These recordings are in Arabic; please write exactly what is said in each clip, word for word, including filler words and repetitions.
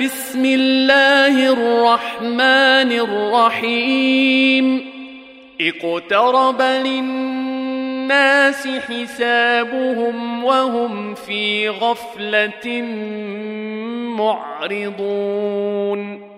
بسم الله الرحمن الرحيم اقترب للناس حسابهم وهم في غفلة معرضون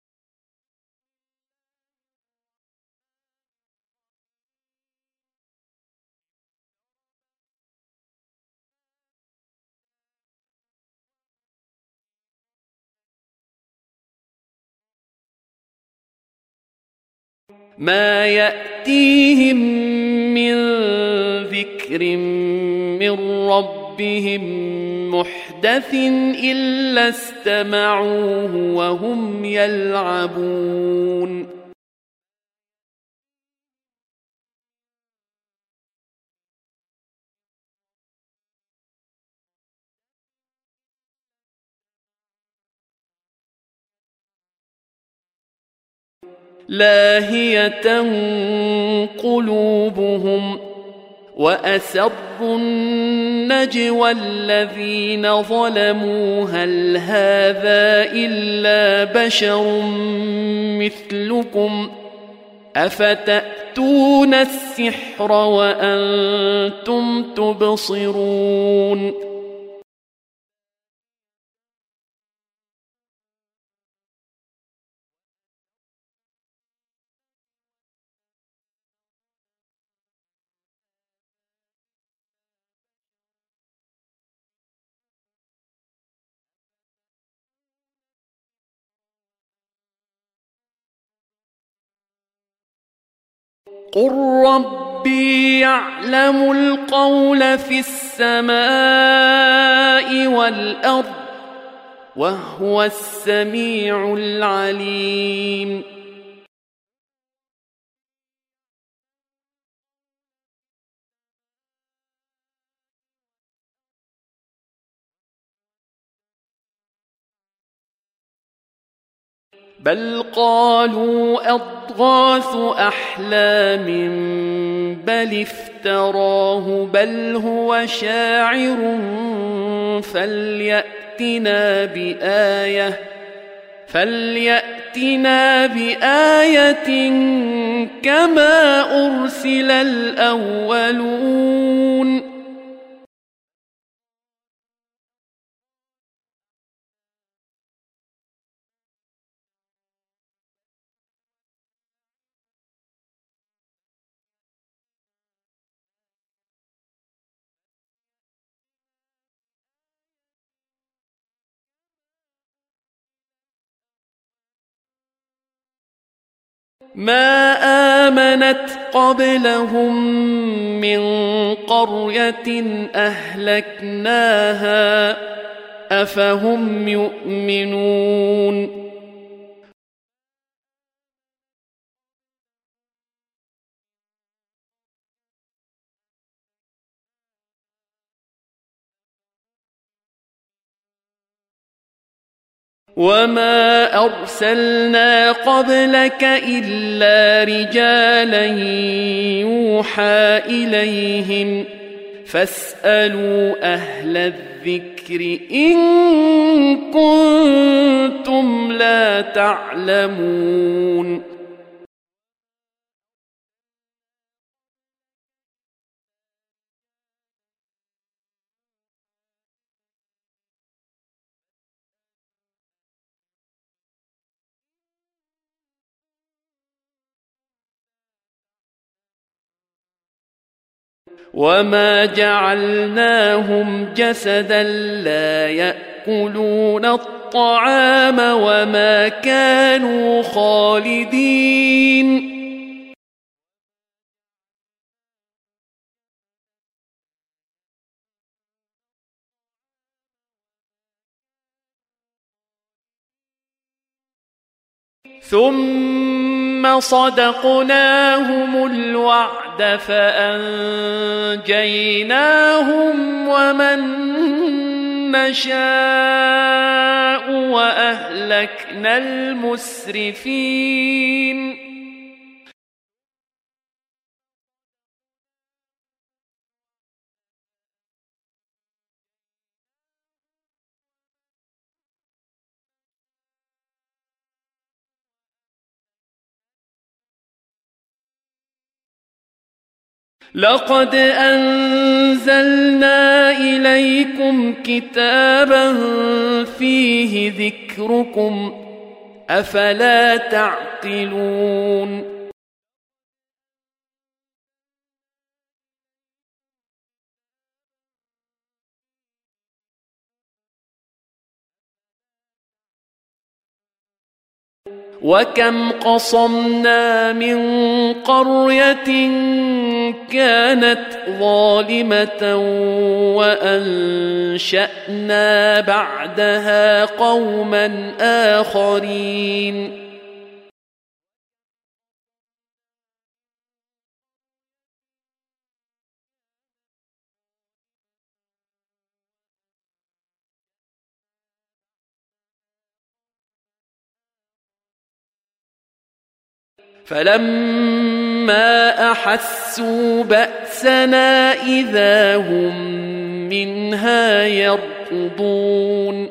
ما يأتيهم من ذكر من ربهم محدث إلا استمعوه وهم يلعبون لاهية قلوبهم وأسروا النجوى الذين ظلموا هل هذا إلا بشر مثلكم أفتأتون السحر وأنتم تبصرون قل ربي يعلم القول في السماء والأرض وهو السميع العليم بل قالوا أضغاث أحلام بل افتراه بل هو شاعر فليأتنا بآية فليأتنا بآية كما أرسل الأولون ما آمنت قبلهم من قرية أهلكناها أفهم يؤمنون وما أرسلنا قبلك إلا رجالا يوحى إليهم فاسألوا أهل الذكر إن كنتم لا تعلمون وما جعلناهم جسدا لا يأكلون الطعام وما كانوا خالدين ثم صدقناهم الوعد فأنجيناهم ومن نشاء وأهلكنا المسرفين لقد أنزلنا إليكم كتابا فيه ذكركم أفلا تعقلون وكم قصمنا من قرية كانت ظالمة وأنشأنا بعدها قوما آخرين فلما أحسوا بأسنا إذا هم منها يركضون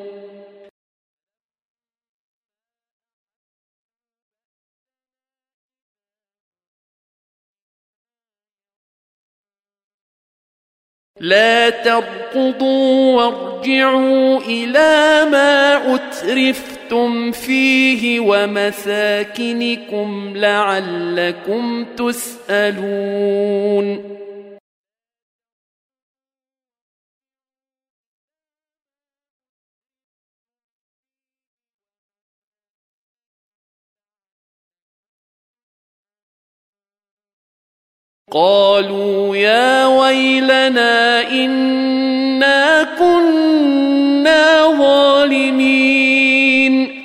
لا تركضوا وارجعوا إلى ما أترفتم فيه ومساكنكم لعلكم تسألون قالوا يا ويلنا إنا كنا ظالمين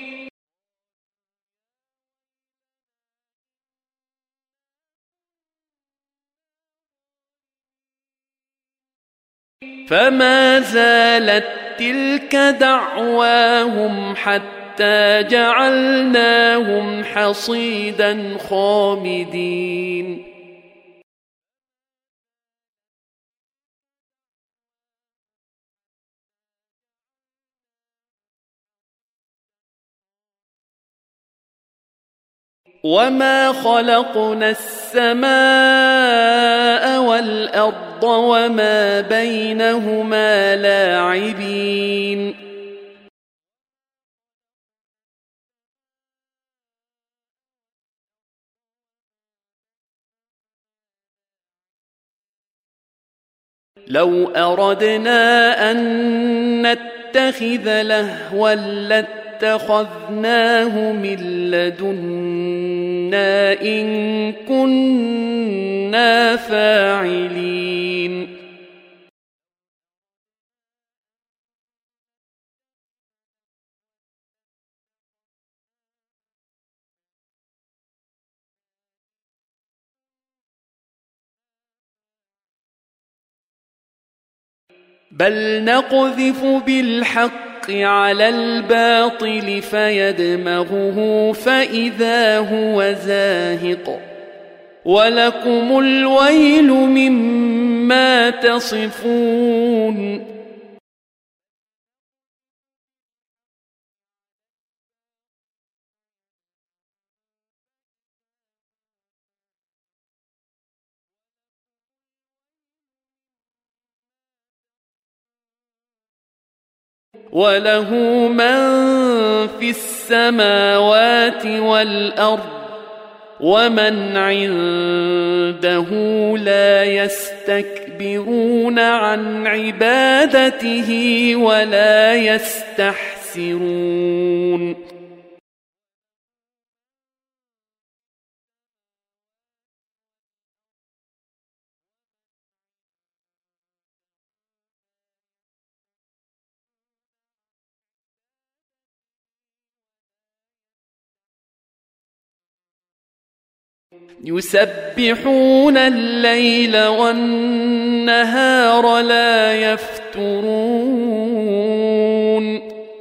فما زالت تلك دعواهم حتى جعلناهم حصيدا خامدين وما خلقنا السماء والأرض وما بينهما لاعبين لو أردنا أن نتخذ لهوا لاتخذناه من لدنا إن كنا فاعلين بل نقذف بالحق على الباطل فيدمغه فإذا هو زاهق ولكم الويل مما تصفون وله من في السماوات والأرض ومن عنده لا يستكبرون عن عبادته ولا يستحسرون يسبحون الليل والنهار لا يفترون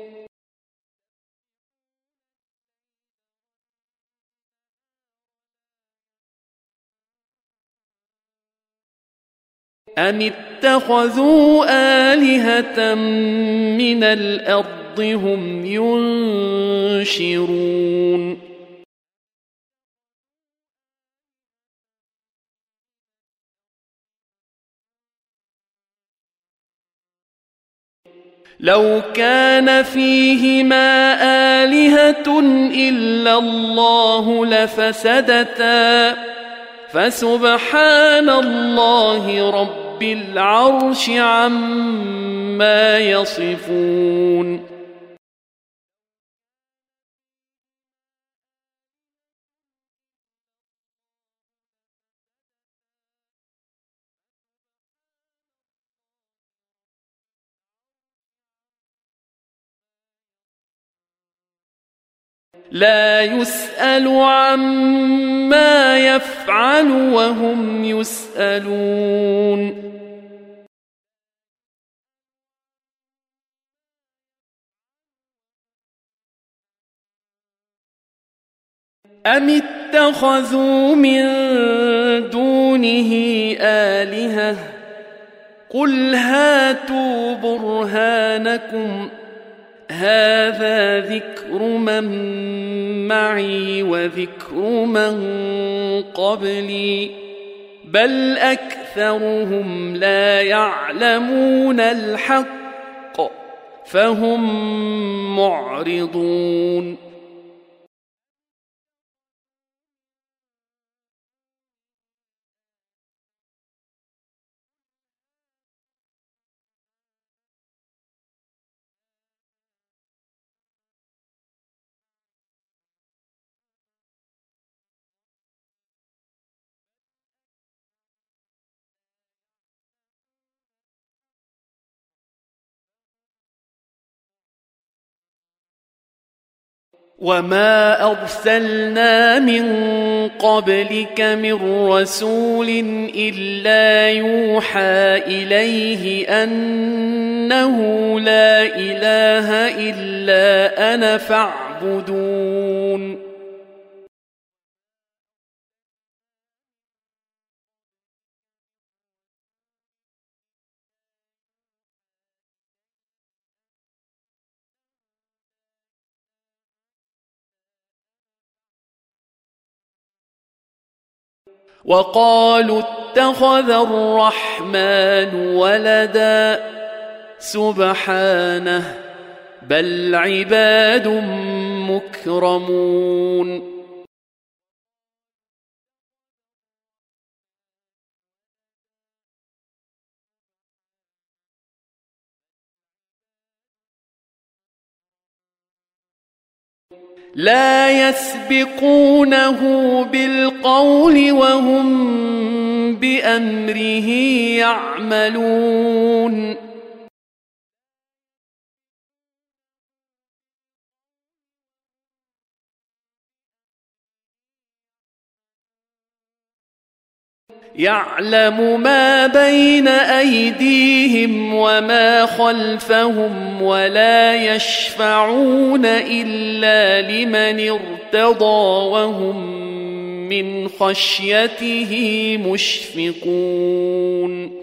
أم اتخذوا آلهة من الأرض هم ينشرون لو كان فيهما آلهة إلا الله لفسدتا فسبحان الله رب العرش عما يصفون لا يسأل عما يفعل وهم يسألون أم اتخذوا من دونه آلهة قل هاتوا برهانكم هذا ذكر من معي وذكر من قبلي بل أكثرهم لا يعلمون الحق فهم معرضون وما أرسلنا من قبلك من رسول إلا يوحى إليه أنه لا إله إلا أنا فاعبدون وقالوا اتخذ الرحمن ولدا سبحانه بل عباد مكرمون لا يسبقونه بالقول وهم بأمره يعملون يعلم ما بين أيديهم وما خلفهم ولا يشفعون إلا لمن ارتضى وهم من خشيته مشفقون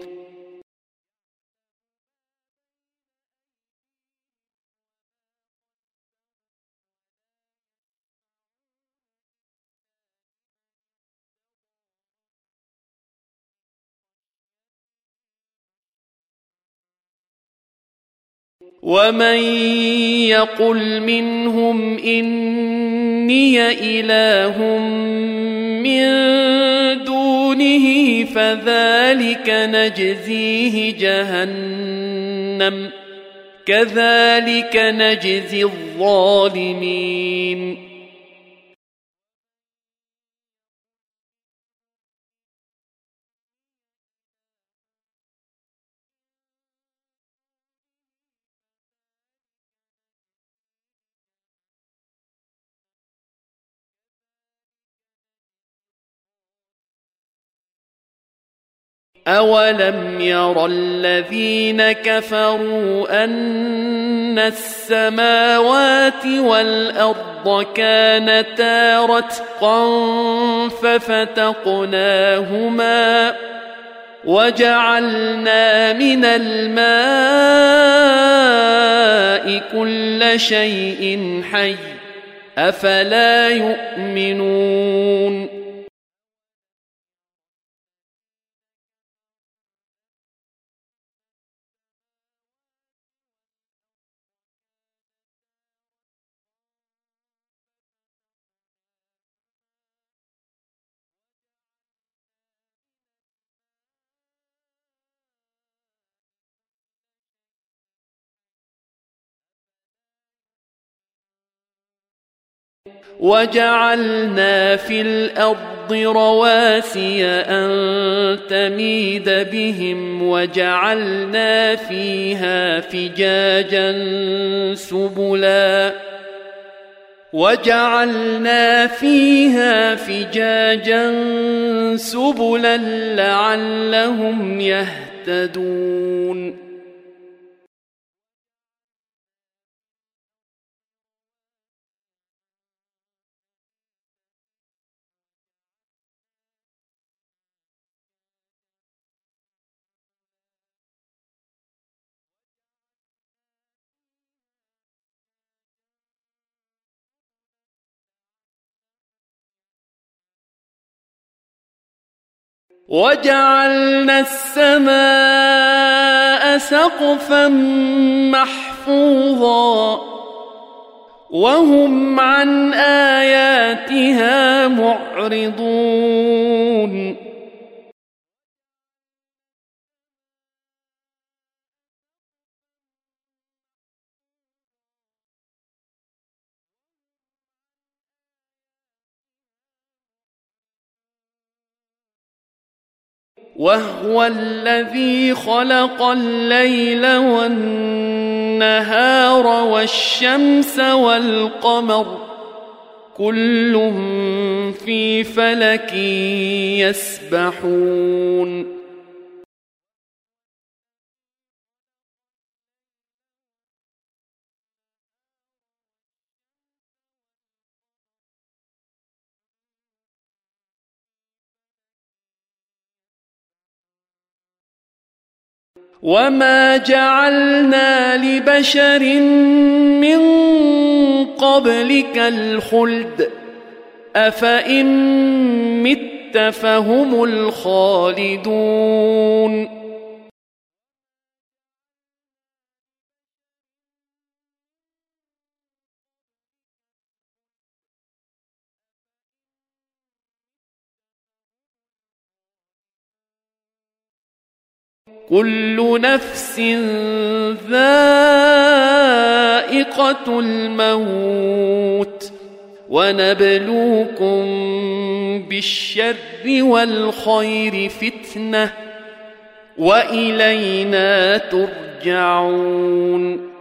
ومن يقل منهم إني إله من دونه فذلك نجزيه جهنم كذلك نجزي الظالمين أولم ير الذين كفروا أن السماوات والأرض كانتا رتقا ففتقناهما وجعلنا من الماء كل شيء حي أفلا يؤمنون وجعلنا في الأرض رواسي أن تميد بهم وجعلنا فيها فجاجا سبلا وجعلنا فيها فجاجا سبلا لعلهم يهتدون وجعلنا السماء سقفا محفوظا وهم عن آياتها معرضون وهو الذي خلق الليل والنهار والشمس والقمر كل في فلك يسبحون وما جعلنا لبشر من قبلك الخلد أفإن مت فهم الخالدون كل نفس ذائقة الموت ونبلوكم بالشر والخير فتنة وإلينا ترجعون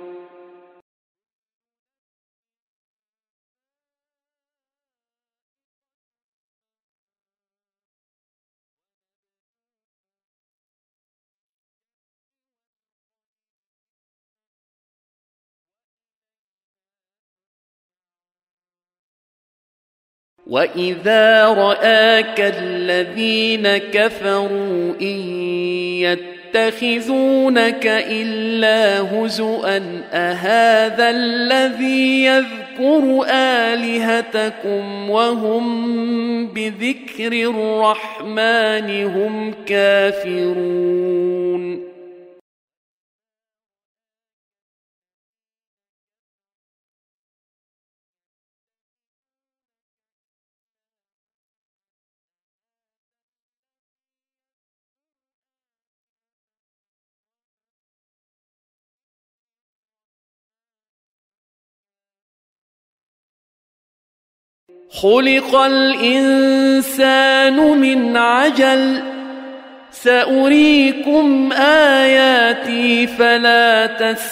وإذا رآك الذين كفروا إن يتخذونك إلا هزؤا أهذا الذي يذكر آلهتكم وهم بذكر الرحمن هم كافرون خلق الإنسان من عجل سأريكم آياتي فلا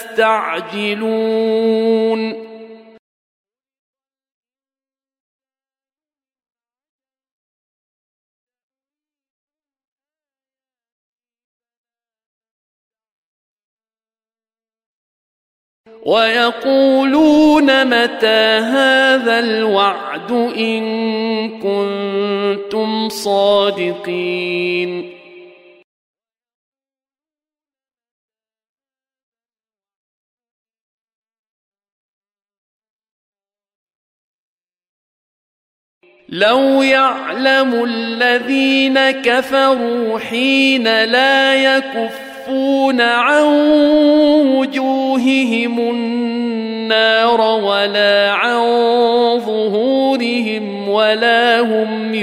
تستعجلون ويقولون متى هذا الوعد إن كنتم صادقين لو يعلم الذين كفروا حين لا يكفون عن وجوههم النار ولا عن ظهورهم ولا هم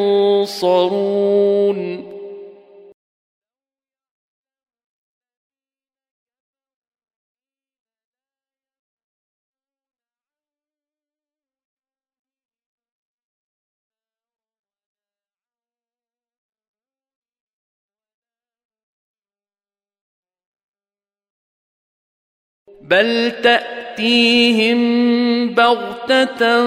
ينصرون بل تأتيهم بغتة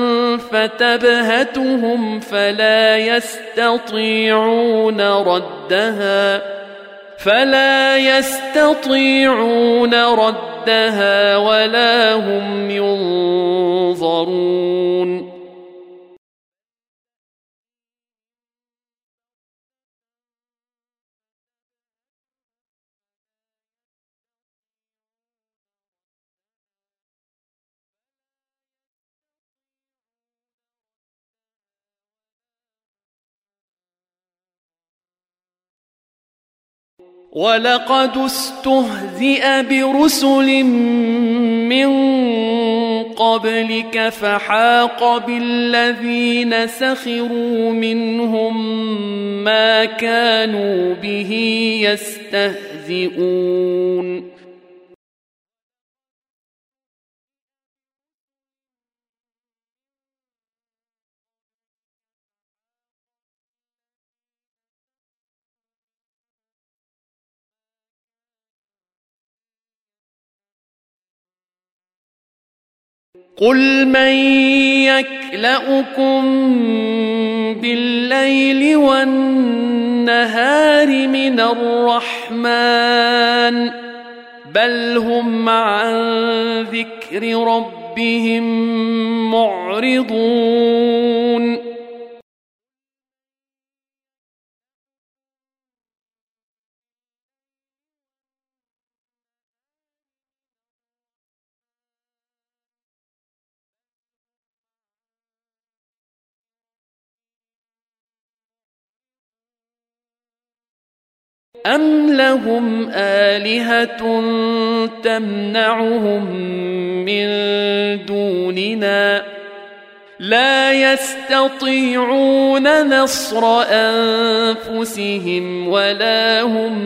فتبهتهم فلا يستطيعون ردها فلا يستطيعون ردها ولا هم ينظرون ولقد استهزئ برسل من قبلك فحاق بالذين سخروا منهم ما كانوا به يستهزئون قل من يكلؤكم بالليل والنهار من الرحمن بل هم عن ذكر ربهم معرضون أم لهم آلهة تمنعهم من دوننا لا يستطيعون نصر أنفسهم ولا هم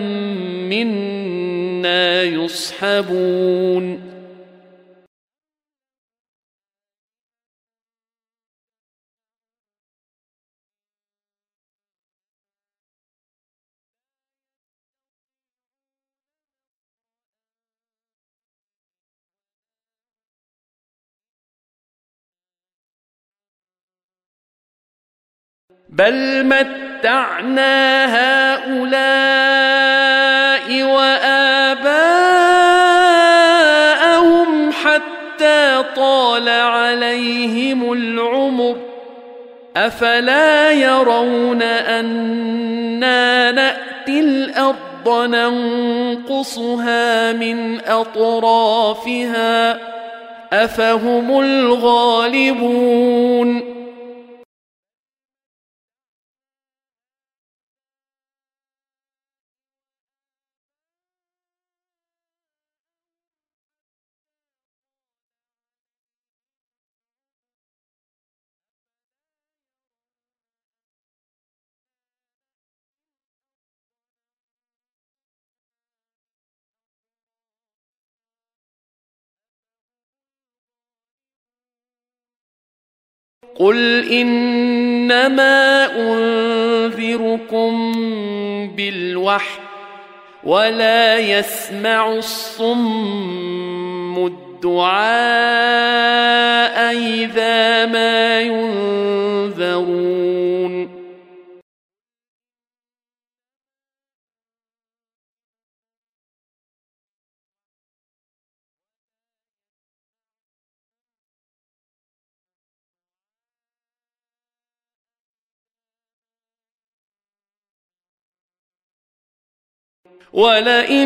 منا يصحبون بل متعنا هؤلاء وآباءهم حتى طال عليهم العمر أفلا يرون أنا نأتي الأرض ننقصها من أطرافها أفهم الغالبون قل إنما أنذركم بالوحي ولا يسمع الصم الدعاء إذا ما ينذرون ولئن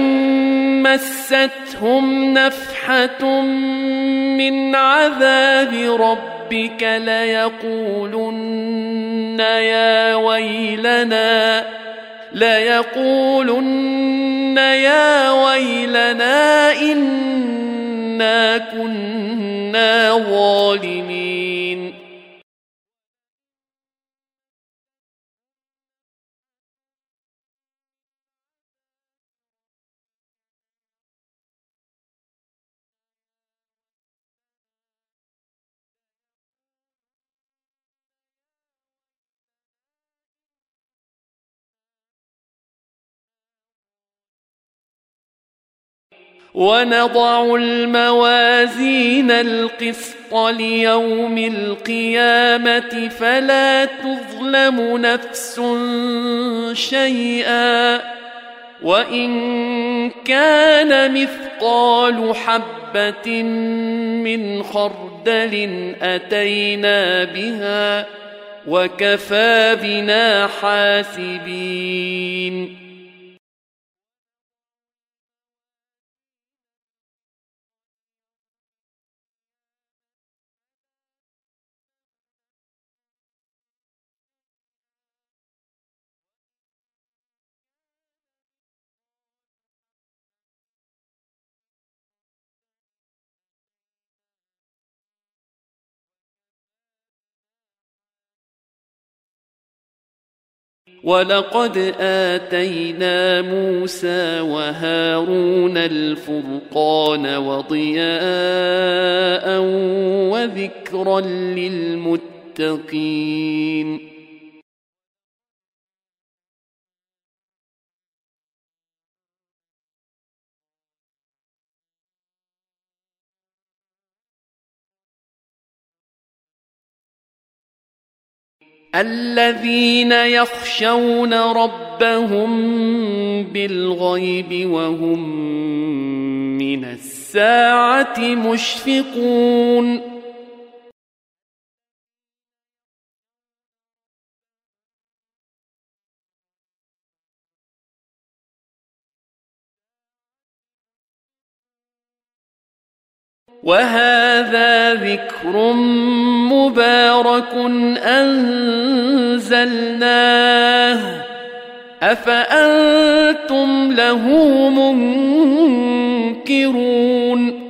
مستهم نفحة من عذاب ربك ليقولن يا ويلنا ليقولن يا ويلنا إنا كنا ظالمين ونضع الموازين القسط ليوم القيامة فلا تظلم نفس شيئا وإن كان مثقال حبة من خردل أتينا بها وكفى بنا حاسبين ولقد آتينا موسى وهارون الفرقان وضياء وذكرا للمتقين الذين يخشون ربهم بالغيب وهم من الساعة مشفقون وهذا ذكر مبارك أنزلناه أفأنتم له منكرون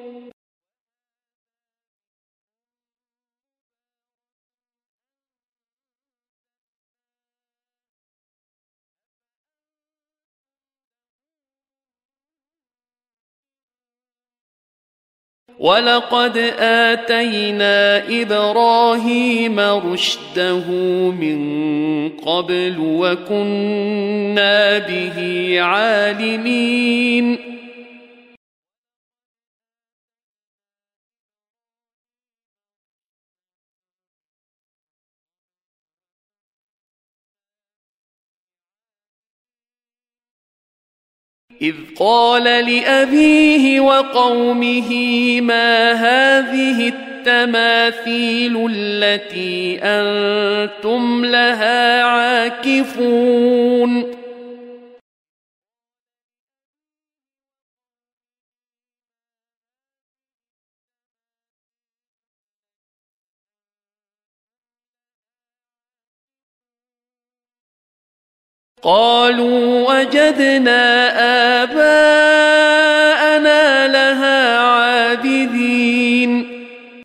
ولقد آتينا إبراهيم رشده من قبل وكنا به عالمين إذ قال لأبيه وقومه ما هذه التماثيل التي أنتم لها عاكفون قالوا وجدنا آباءنا لها عابدين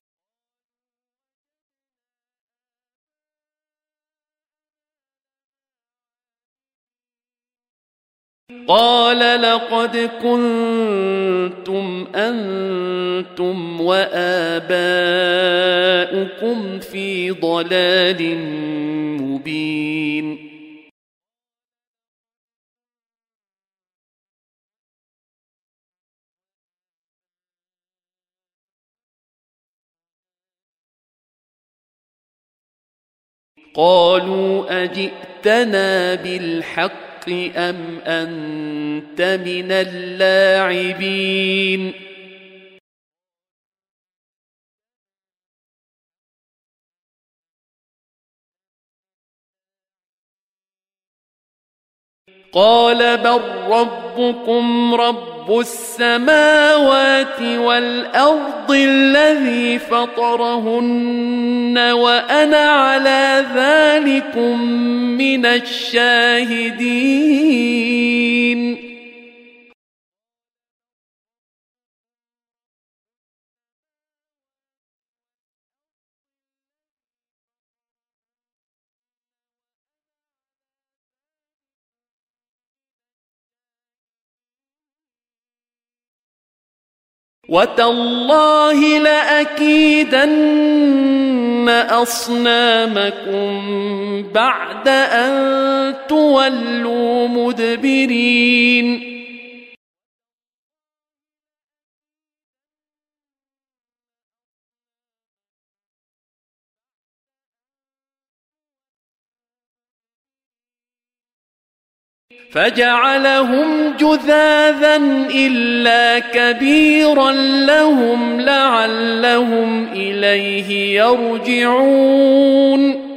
قال لقد كنتم أنتم وآباؤكم في ضلال مبين قالوا أجئتنا بالحق أم أنت من اللاعبين قال بل ربكم رب السماوات والأرض الذي فطرهن وأنا على ذلكم من الشاهدين وتالله لأكيدن أصنامكم بعد أن تولوا مدبرين فجعلهم جذاذا إلا كبيرا لهم لعلهم إليه يرجعون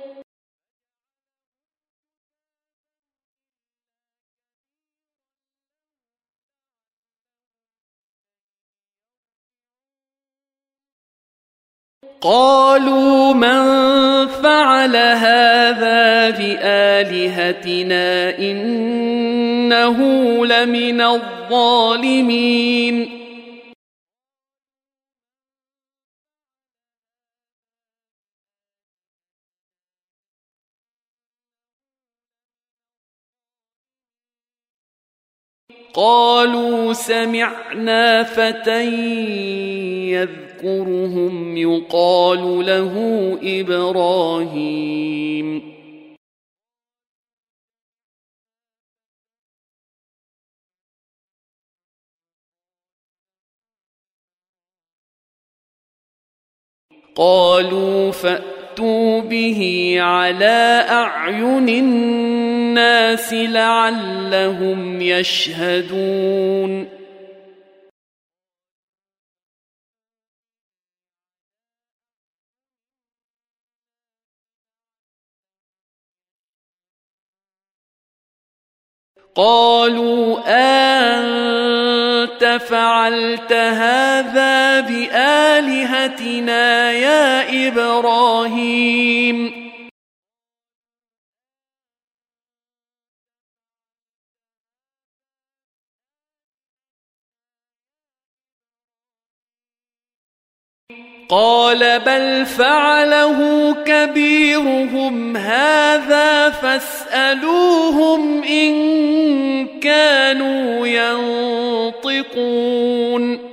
قالوا من فعل هذا بآلهتنا إنه لمن الظالمين قالوا سمعنا فتى يذكرهم يقال له إبراهيم قالوا فأتوا به على أعين الناس لعلهم يشهدون قالوا أنت فعلت هذا بآلهتنا يا إبراهيم قال بل فعله كبيرهم هذا فاسألوهم إن كانوا ينطقون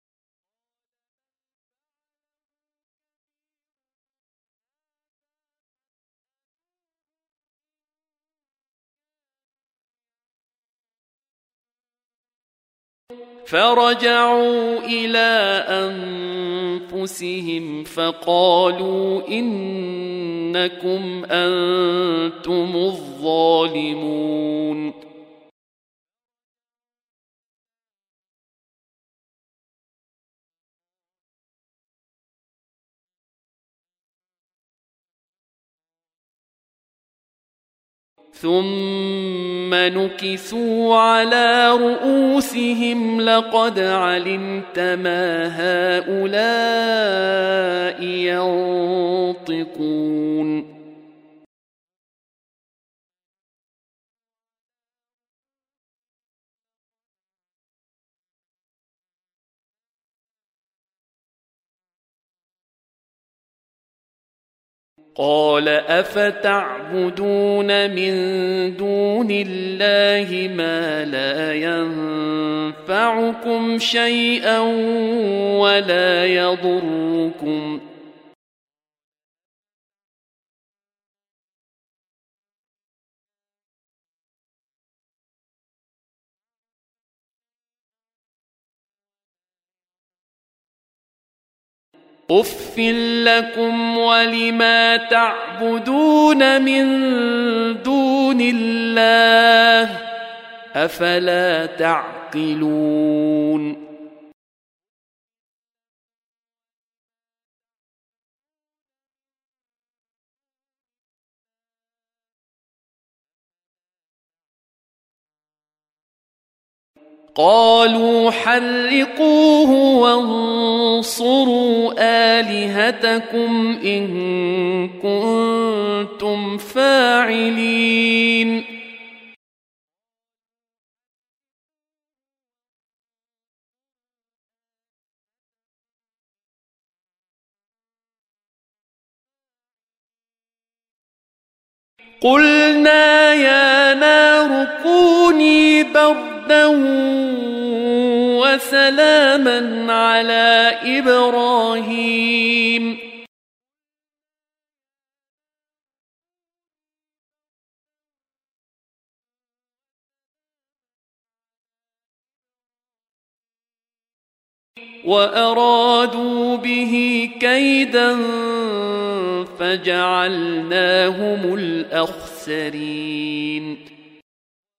فرجعوا إلى أنفسهم فقالوا إنكم أنتم الظالمون ثم نكثوا على رؤوسهم لقد علمت ما هؤلاء ينطقون قال أفتعبدون من دون الله ما لا ينفعكم شيئا ولا يضركم أُفٍّ لكم ولما تعبدون من دون الله أفلا تعقلون قالوا حرقوه وانصروا آلهتكم إن كنتم فاعلين قلنا يا نار كوني بردا وسلاما على إبراهيم وأرادوا به كيدا فجعلناهم الأخسرين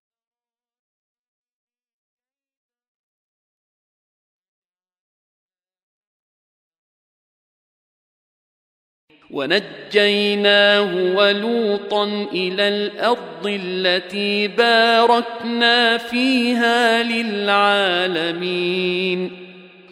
ونجيناه ولوطا إلى الأرض التي باركنا فيها للعالمين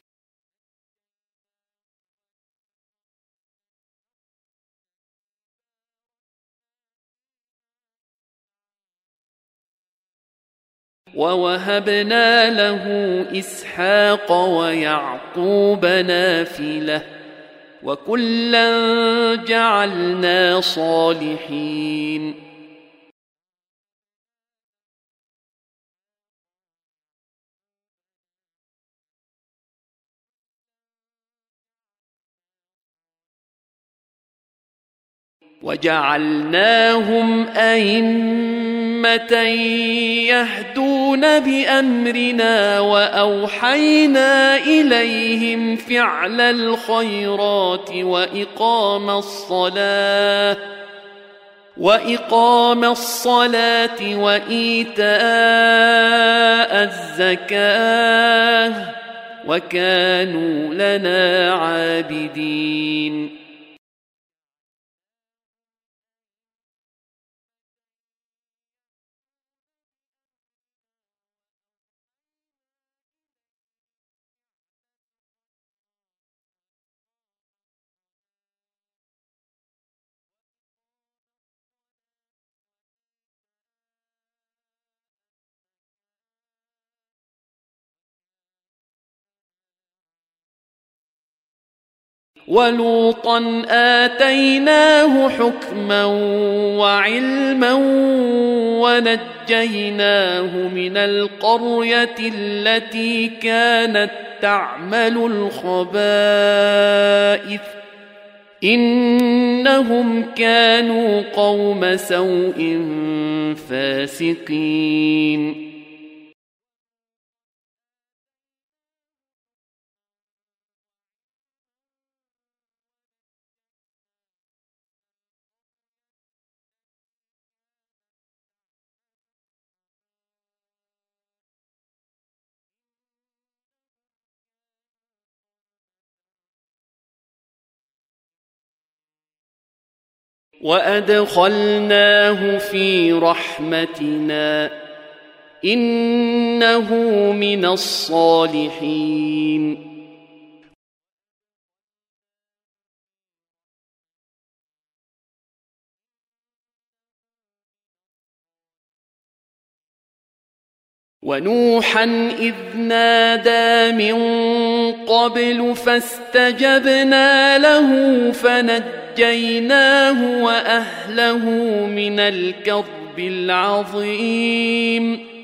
ووهبنا له إسحاق ويعقوب نافلة وكلا جعلنا صالحين وجعلناهم أئمة يهدون بأمرنا وأوحينا إليهم فعل الخيرات وإقام الصلاة وإقام الصلاة وإيتاء الزكاة وكانوا لنا عابدين ولوطا آتيناه حكما وعلما ونجيناه من القرية التي كانت تعمل الخبائث إنهم كانوا قوم سوء فاسقين وأدخلناه في رحمتنا إنه من الصالحين ونوحا إذ نادى من قبل فاستجبنا له فنجيناه وأهله من الكرب العظيم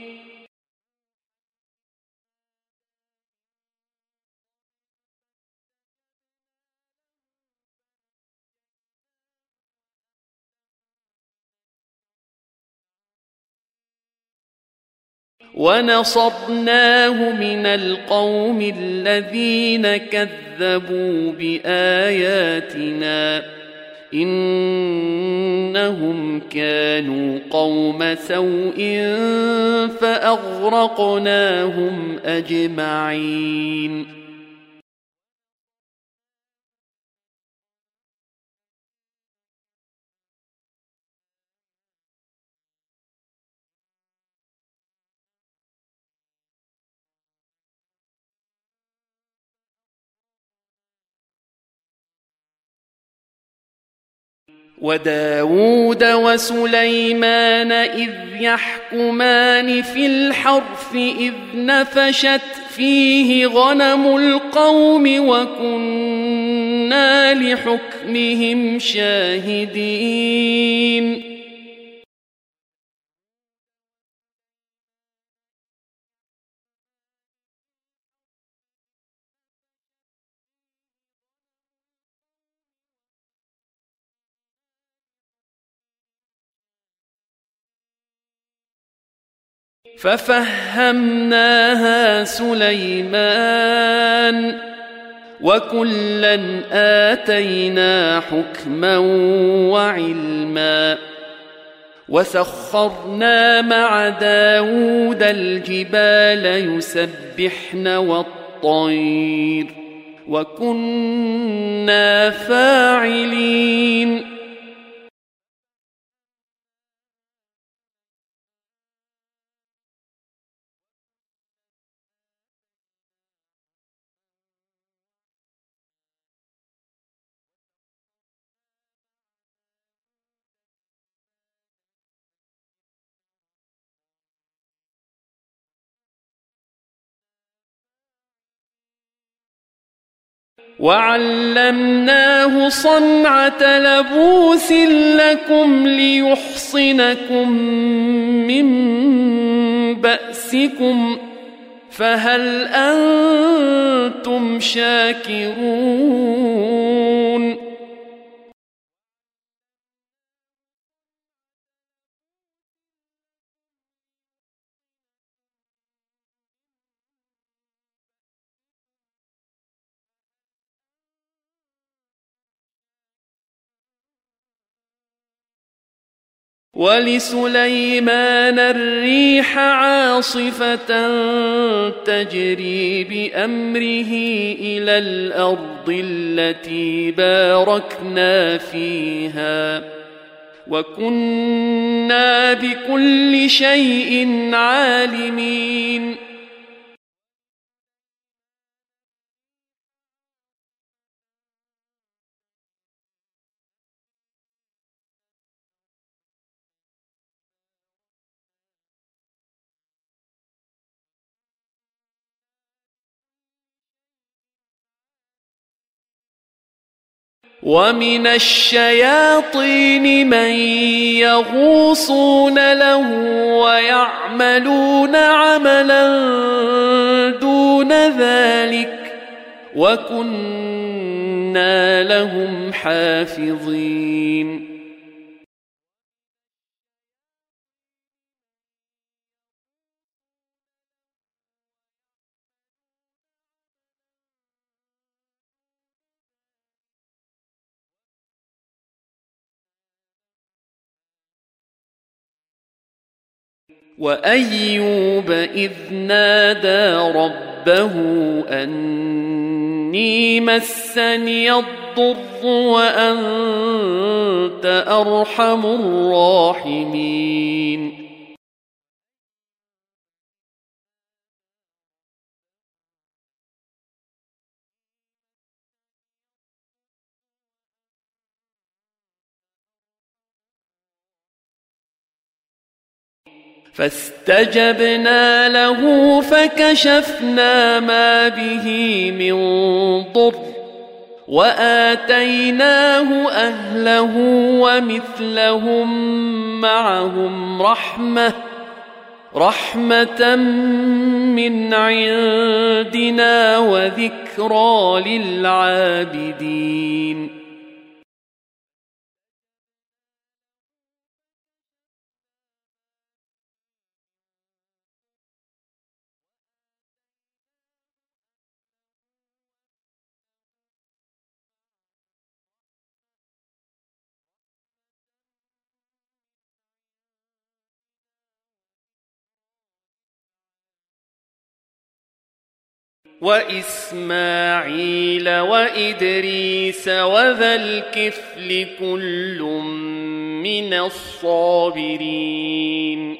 ونصرناه من القوم الذين كذبوا بآياتنا إنهم كانوا قوم سوء فأغرقناهم أجمعين وداود وسليمان إذ يحكمان في الحرث إذ نفشت فيه غنم القوم وكنا لحكمهم شاهدين ففهمناها سليمان وكلا آتينا حكما وعلما وسخرنا مع داود الجبال يسبحن والطير وكنا فاعلين وعلمناه صنعة لبوس لكم ليحصنكم من بأسكم فهل أنتم شاكرون ولسليمان الريح عاصفة تجري بأمره إلى الأرض التي باركنا فيها وكنا بكل شيء عالمين ومن الشياطين من يغوصون له ويعملون عملا دون ذلك وكنا لهم حافظين وأيوب إذ نادى ربه أني مسني الضر وأنت أرحم الراحمين فاستجبنا له فكشفنا ما به من ضر وآتيناه أهله ومثلهم معهم رحمة رحمة من عندنا وذكرى للعابدين وإسماعيل وإدريس وذا الكفل كل من الصابرين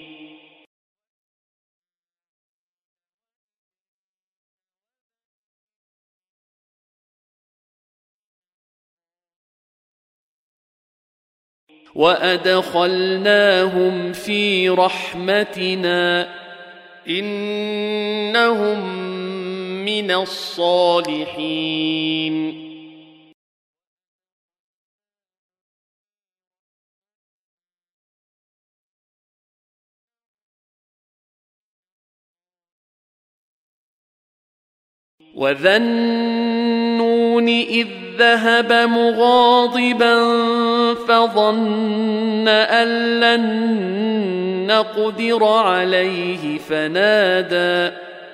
وأدخلناهم في رحمتنا إنهم من الصالحين وذا النون إذ ذهب مغاضبا فظن أن لن نقدر عليه فنادى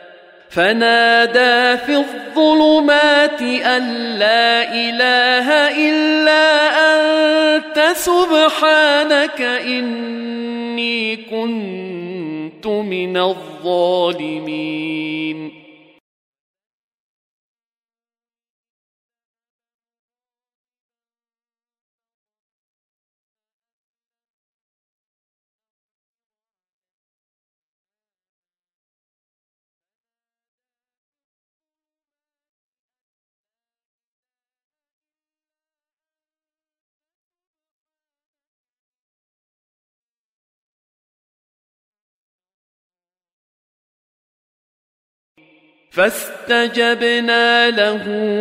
فنادى في الظلمات أن لا إله إلا أنت سبحانك إني كنت من الظالمين فاستجبنا له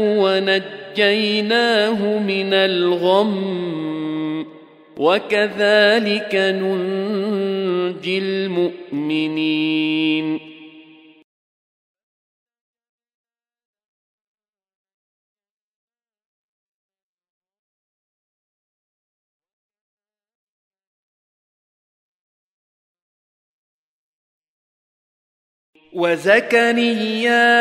ونجيناه من الغم وكذلك ننجي المؤمنين. وزكريا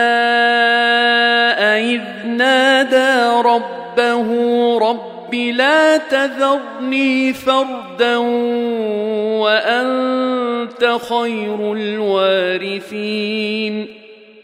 إذ نادى ربه رب لا تذرني فردا وأنت خير الوارثين.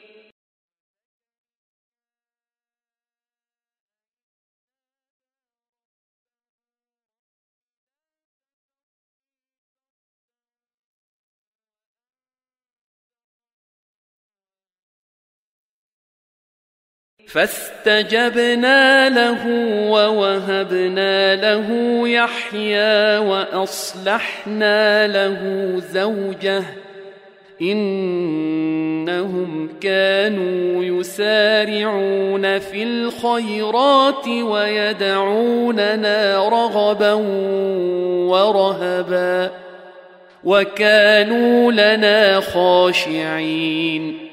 فاستجبنا له ووهبنا له يحيى وأصلحنا له زوجه إنهم كانوا يسارعون في الخيرات ويدعوننا رغبا ورهبا وكانوا لنا خاشعين.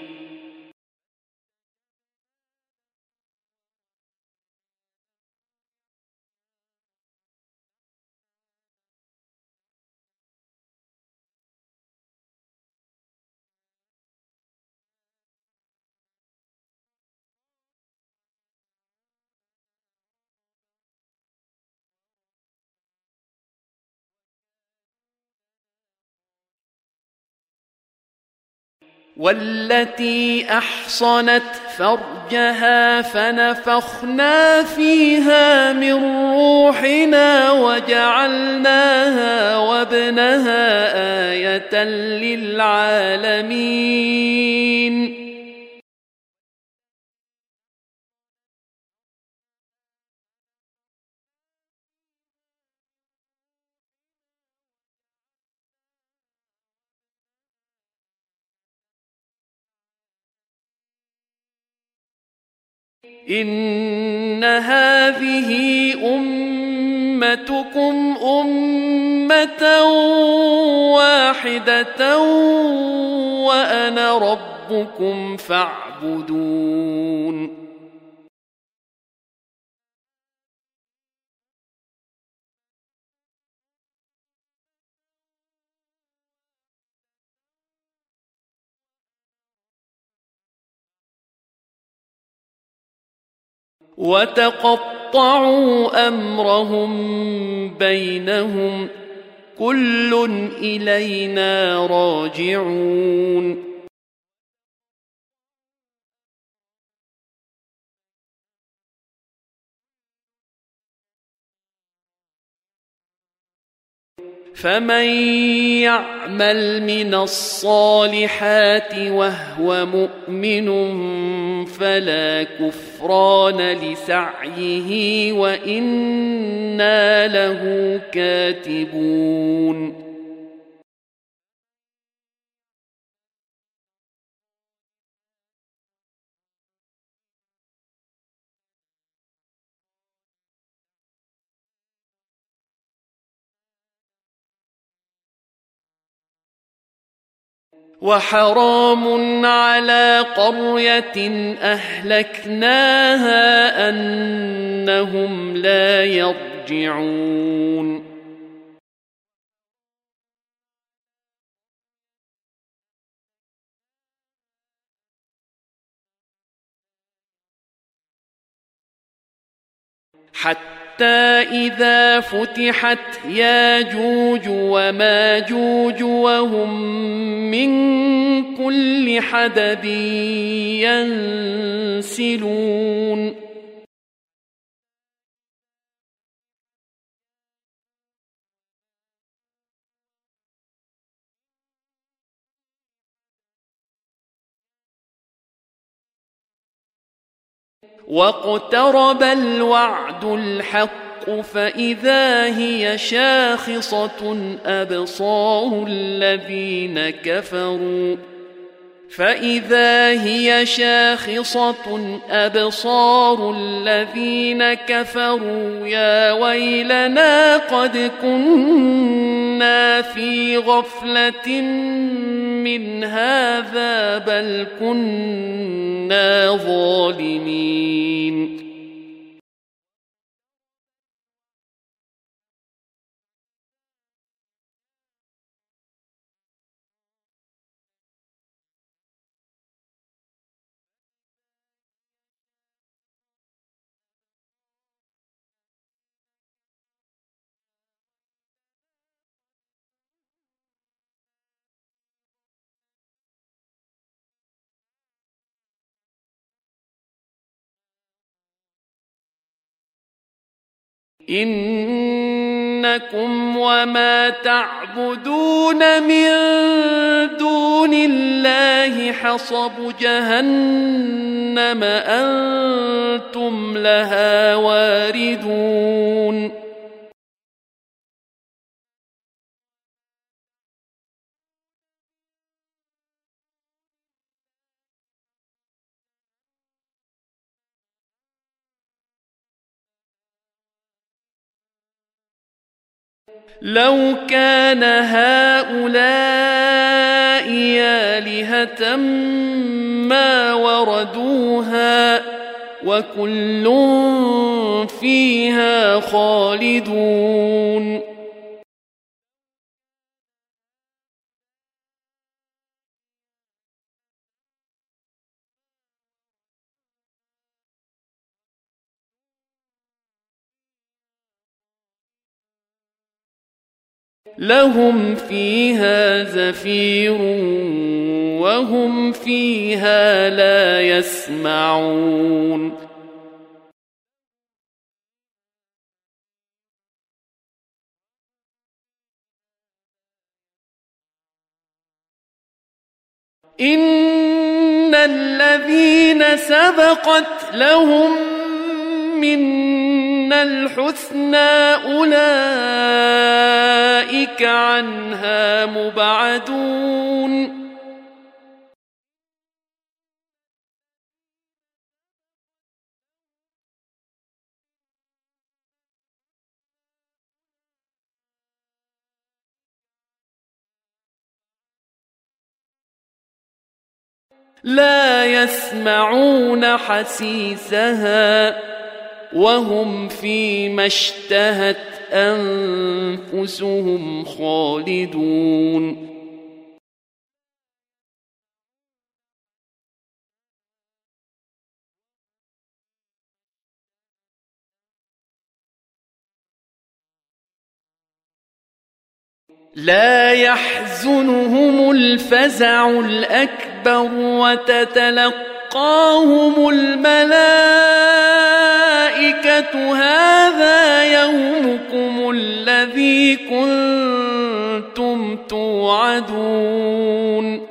والتي أحصنت فرجها فنفخنا فيها من روحنا وجعلناها وابنها آية للعالمين. إن هذه أمتكم أمة واحدة وأنا ربكم فاعبدون. وتقطعوا أمرهم بينهم كل إلينا راجعون. فمن يعمل من الصالحات وهو مؤمن فلا كفران لسعيه وإنا له كاتبون. وحرام على قرية أهلكناها أنهم لا يرجعون. حتى إذا فتحت ياجوج وماجوج وهم من كل حدب ينسلون. واقترب الوعد الحق فإذا هي شاخصة أبصار الذين كفروا فإذا هي شاخصة أبصار الذين كفروا يا ويلنا قد كنا في غفلة من هذا بل كنا ظالمين إنكم وما تعبدون من دون الله حصب جهنم أنتم لها واردون لو كان هؤلاء آلهة ما وردوها وكل فيها خالدون لهم فيها زفير وهم فيها لا يسمعون إن الذين سبقت لهم منا الحسنى أولئك عنها مبعدون لا يسمعون حسيسها وهم فيما اشتهت أنفسهم خالدون لا يحزنهم الفزع الأكبر وتتلقاهم الملائكة هذا يومكم الذي كنتم توعدون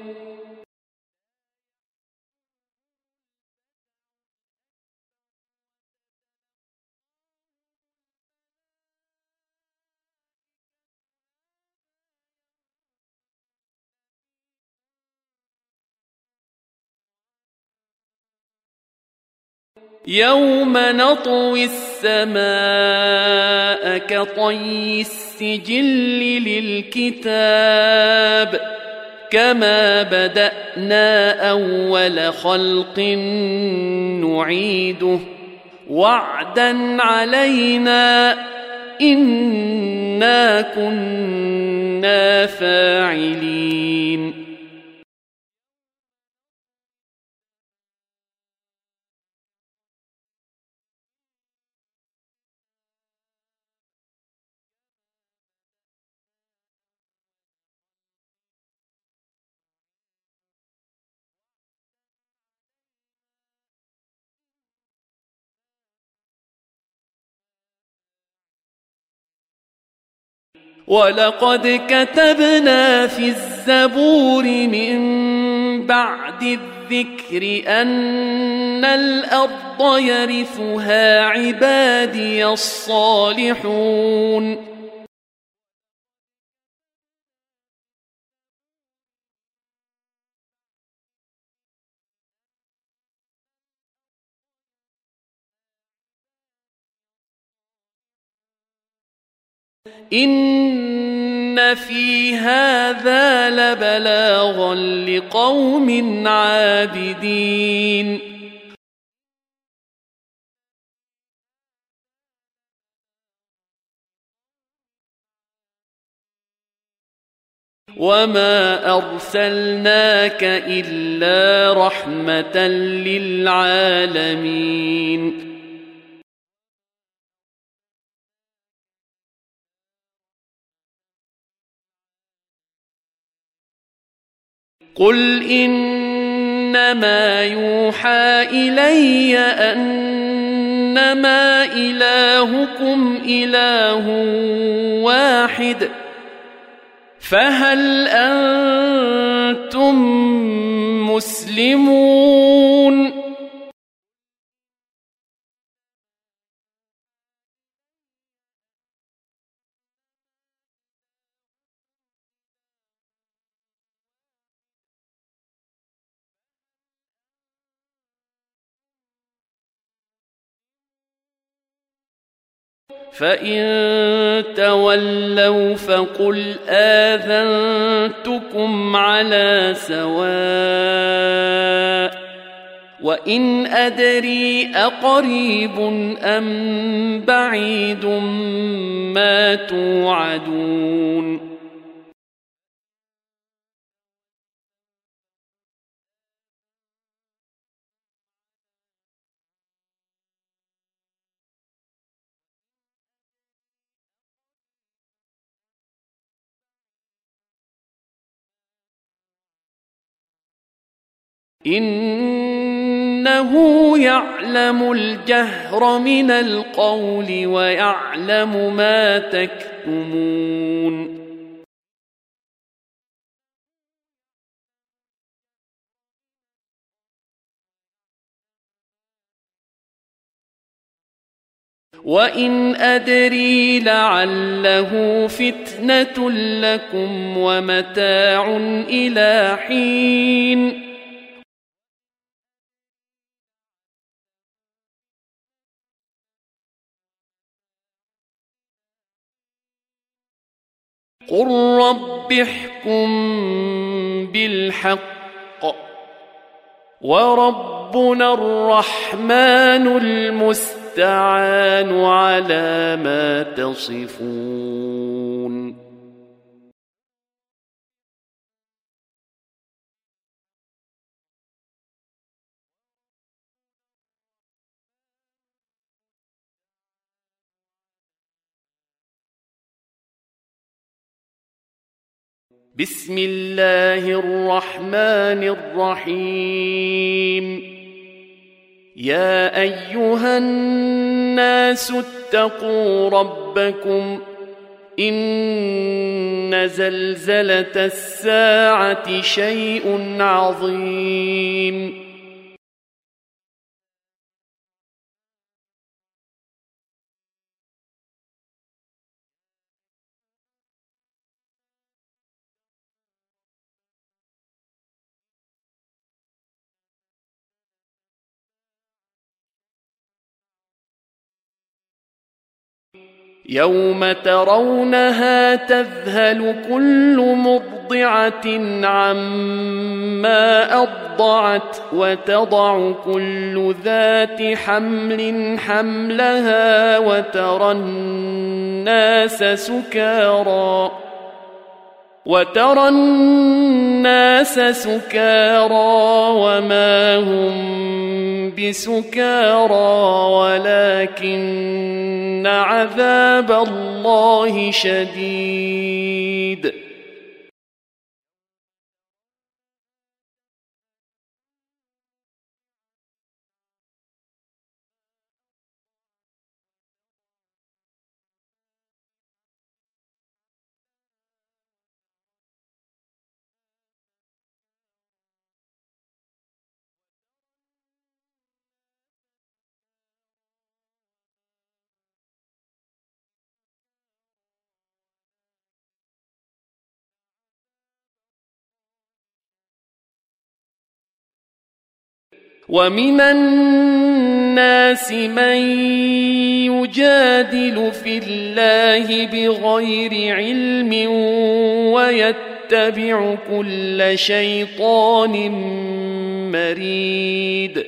يوم نطوي السماء كطي السجل للكتاب كما بدأنا أول خلق نعيده وعدا علينا إنا كنا فاعلين ولقد كتبنا في الزبور من بعد الذكر أن الأرض يرثها عبادي الصالحون إن في هذا لبلاغا لقوم عابدين وما أرسلناك إلا رحمة للعالمين قل إنما يوحى إلي أنما إلهكم إله واحد فهل أنتم مسلمون فإن تولوا فقل آذنتكم على سواء وإن أدري أقريب أم بعيد ما توعدون إنه يعلم الجهر من القول ويعلم ما تكتمون وإن أدري لعله فتنة لكم ومتاع إلى حين قل رب احكم بالحق وربنا الرحمن المستعان على ما تصفون بسم الله الرحمن الرحيم يا أيها الناس اتقوا ربكم إن زلزلة الساعة شيء عظيم يوم ترونها تذهل كل مرضعة عما أرضعت وتضع كل ذات حمل حملها وترى الناس سكارى وترى الناس سكارى وما هم بسكارى ولكن عذاب الله شديد ومن الناس الناس من يجادل في الله بغير علم ويتبع كل شيطان مريد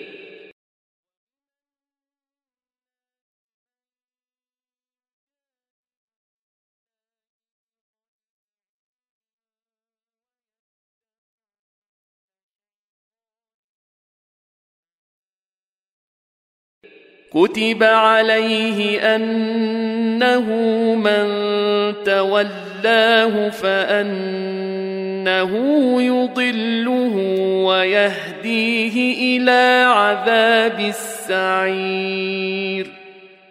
كتب عليه أنه من تولاه فأنه يضله ويهديه إلى عذاب السعير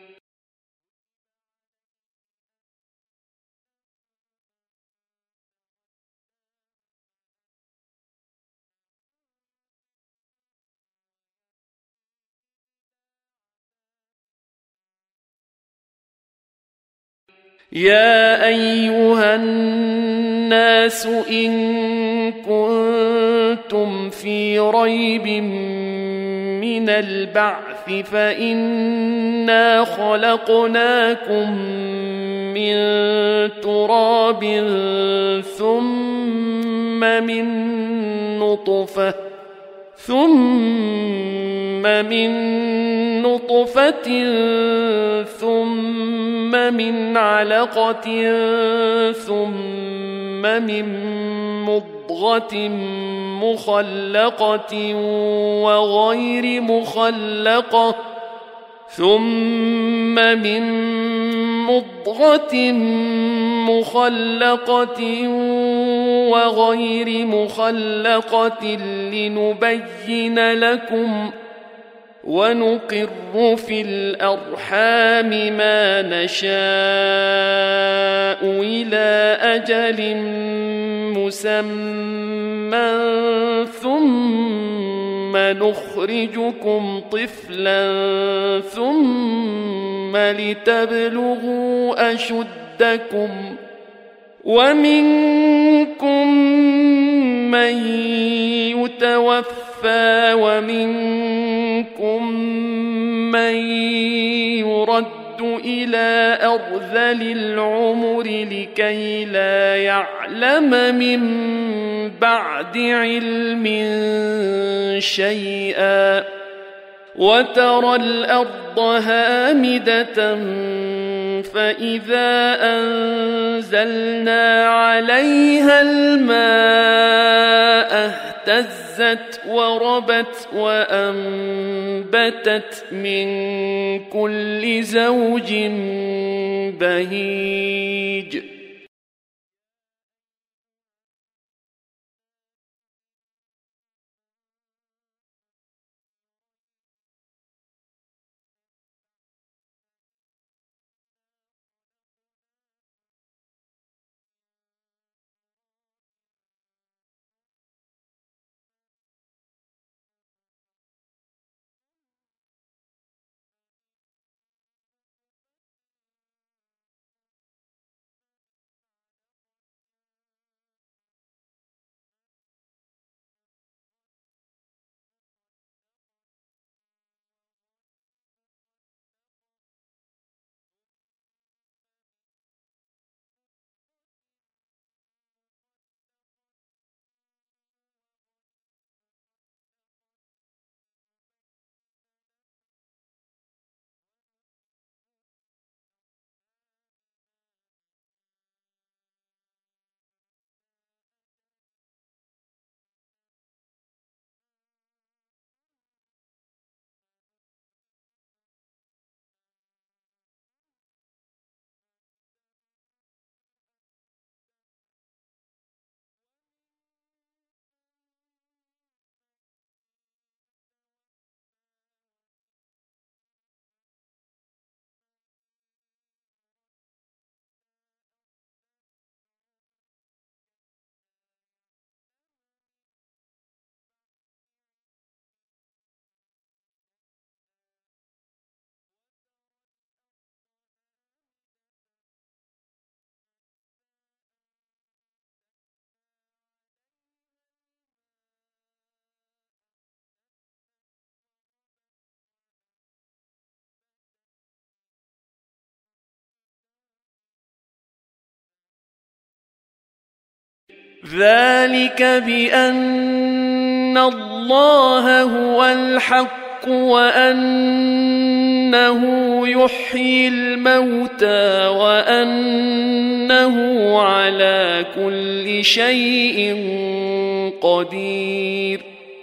يا أيها الناس إن كنتم في ريب من البعث فإنا خلقناكم من تراب ثم من نطفة ثم من نطفة ثم من علقة ثم من مضغة مخلقة وغير مخلقة ثم من مضغة مخلقة وغير مخلقة لنبين لكم ونقر في الأرحام ما نشاء إلى أجل مسمى ثم نخرجكم طفلا ثم لتبلغوا أشدكم ومنكم من يتوفى ومنكم من يرد إلى أرذل العمر لكي لا يعلم من بعد علم شيئا وترى الأرض هامدة فإذا أنزلنا عليها الماء اهتزت وربت وأنبتت من كل زوج بهيج ذلك بأن الله هو الحق وأنه يحيي الموتى وأنه على كل شيء قدير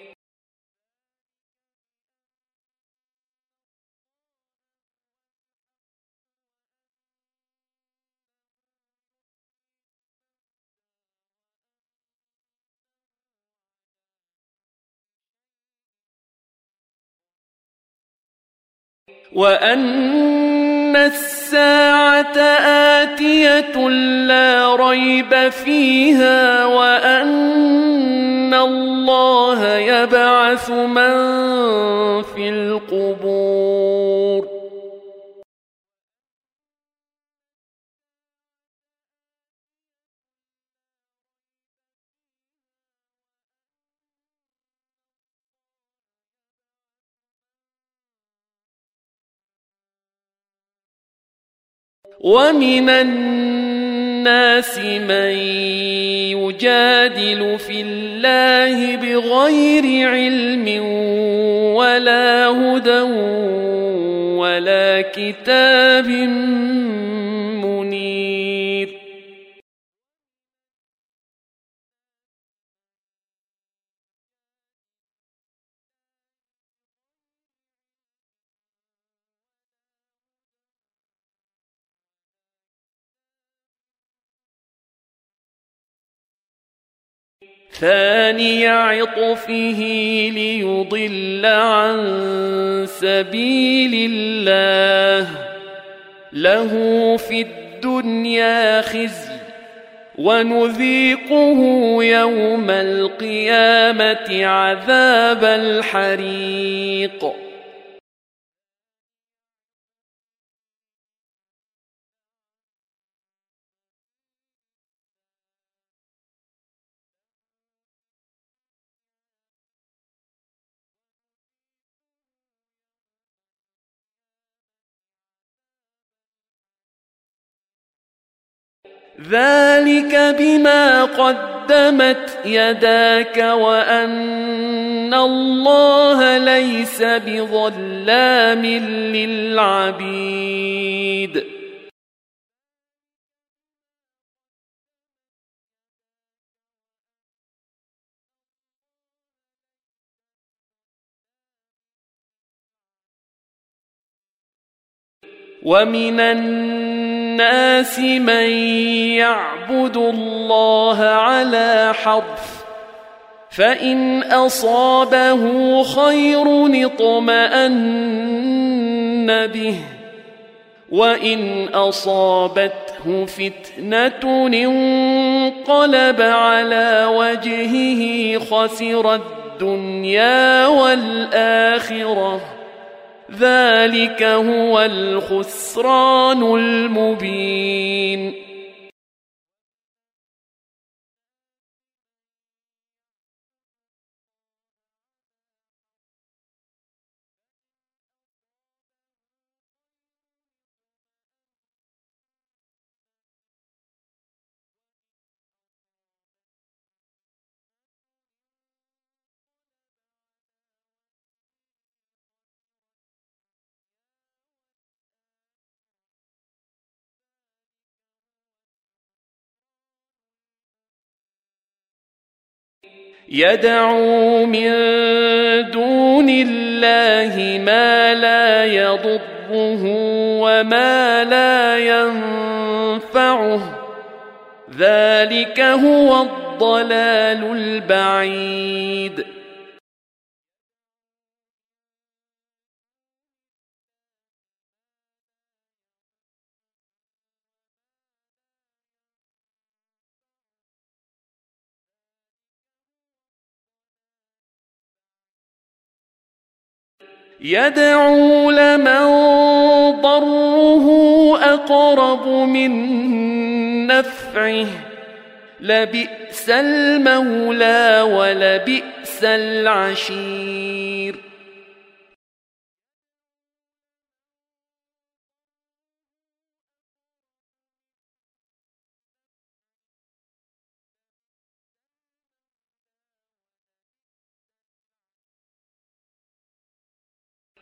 وأن الساعة آتية لا ريب فيها وأن الله يبعث من في القبور ومن الناس من يجادل في الله بغير علم ولا هدى ولا كتاب منير ثاني عطفه ليضل عن سبيل الله له في الدنيا خزي ونذيقه يوم القيامة عذاب الحريق ذلك بما قدمت يداك وأن الله ليس بظلام للعبيد ومن الناس من يعبد الله على حرف فإن أصابه خير اطمأن به وإن أصابته فتنة انقلب على وجهه خسر الدنيا والآخرة ذلك هو الخسران المبين يدعو من دون الله ما لا يضره وما لا ينفعه ذلك هو الضلال البعيد يدعو لمن ضره أقرب من نفعه لبئس المولى ولبئس العشير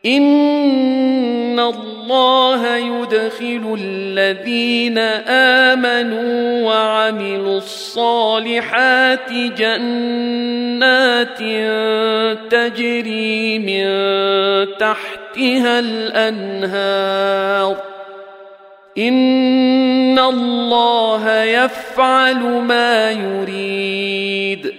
إن الله يدخل الذين آمنوا وعملوا الصالحات جنات تجري من تحتها الأنهار إن الله يفعل ما يريد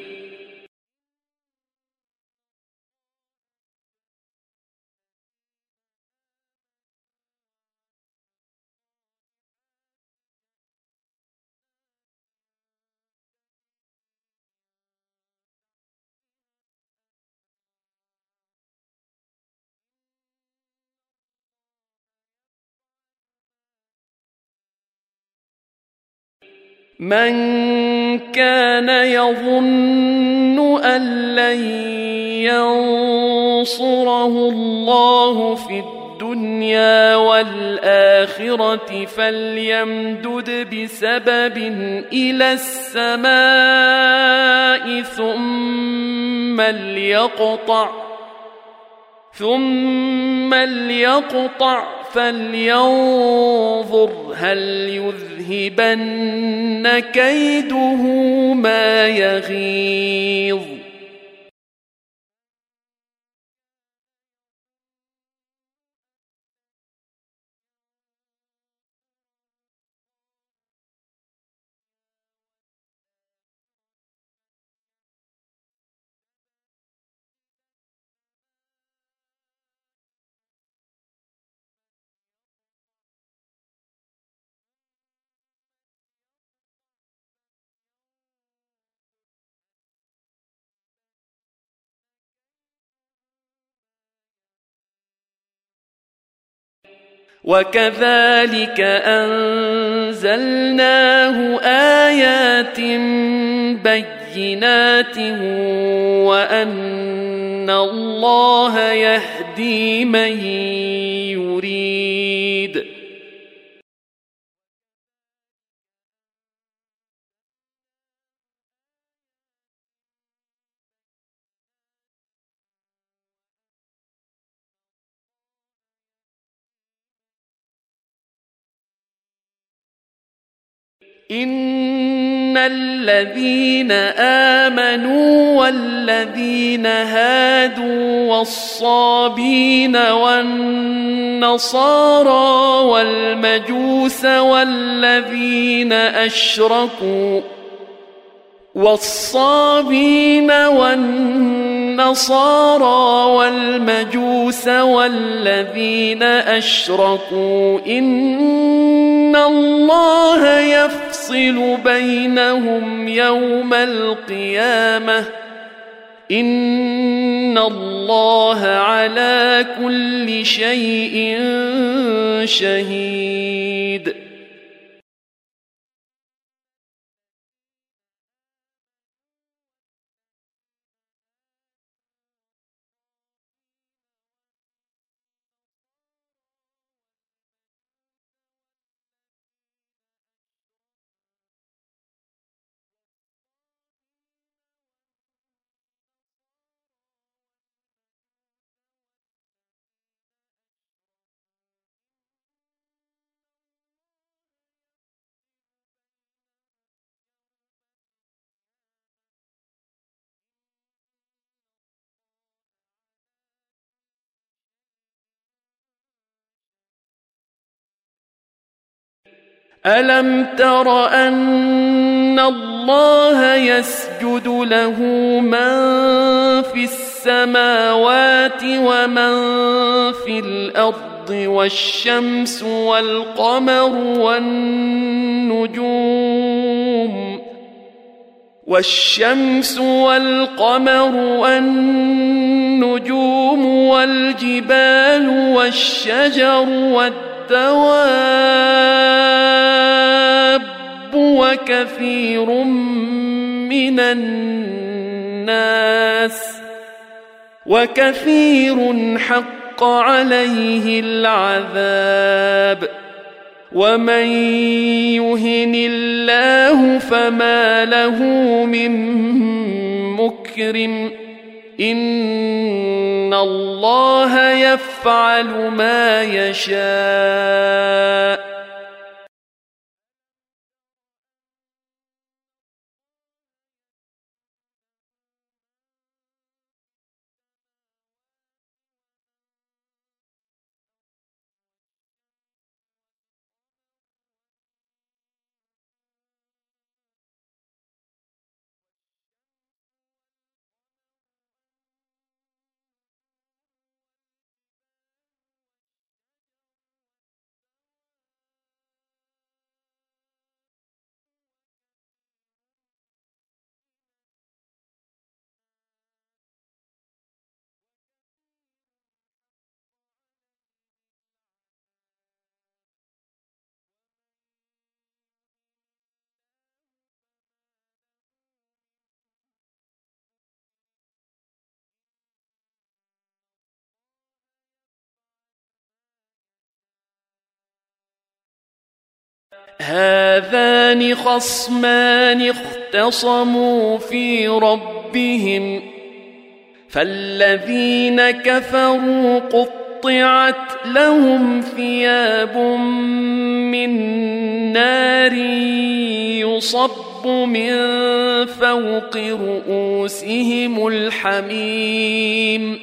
من كان يظن أن لن ينصره الله في الدنيا والآخرة فليمدد بسبب إلى السماء ثم ليقطع ثم ليقطع فلينظر هل يذهبن كيده ما يغيظ وكذلك أنزلناه آيات بينات وأن الله يهدي من يريد إن الذين آمنوا والذين هادوا والصابين والنصارى والمجوس والذين أشركوا والصابين والنصارى والمجوس والذين أشركوا إن الله يفصل بينهم يوم القيامة إن الله على كل شيء شهيد ألم تر أن الله يسجد له من في السماوات ومن في الأرض والشمس والقمر والنجوم والشمس والقمر والنجوم والجبال والشجر والدواب وكثير من الناس وكثير حق عليه العذاب ومن يهن الله فما له من مكرم إن الله يفعل ما يشاء هذان خصمان اختصموا في ربهم فالذين كفروا قطعت لهم ثياب من نار يصب من فوق رؤوسهم الحميم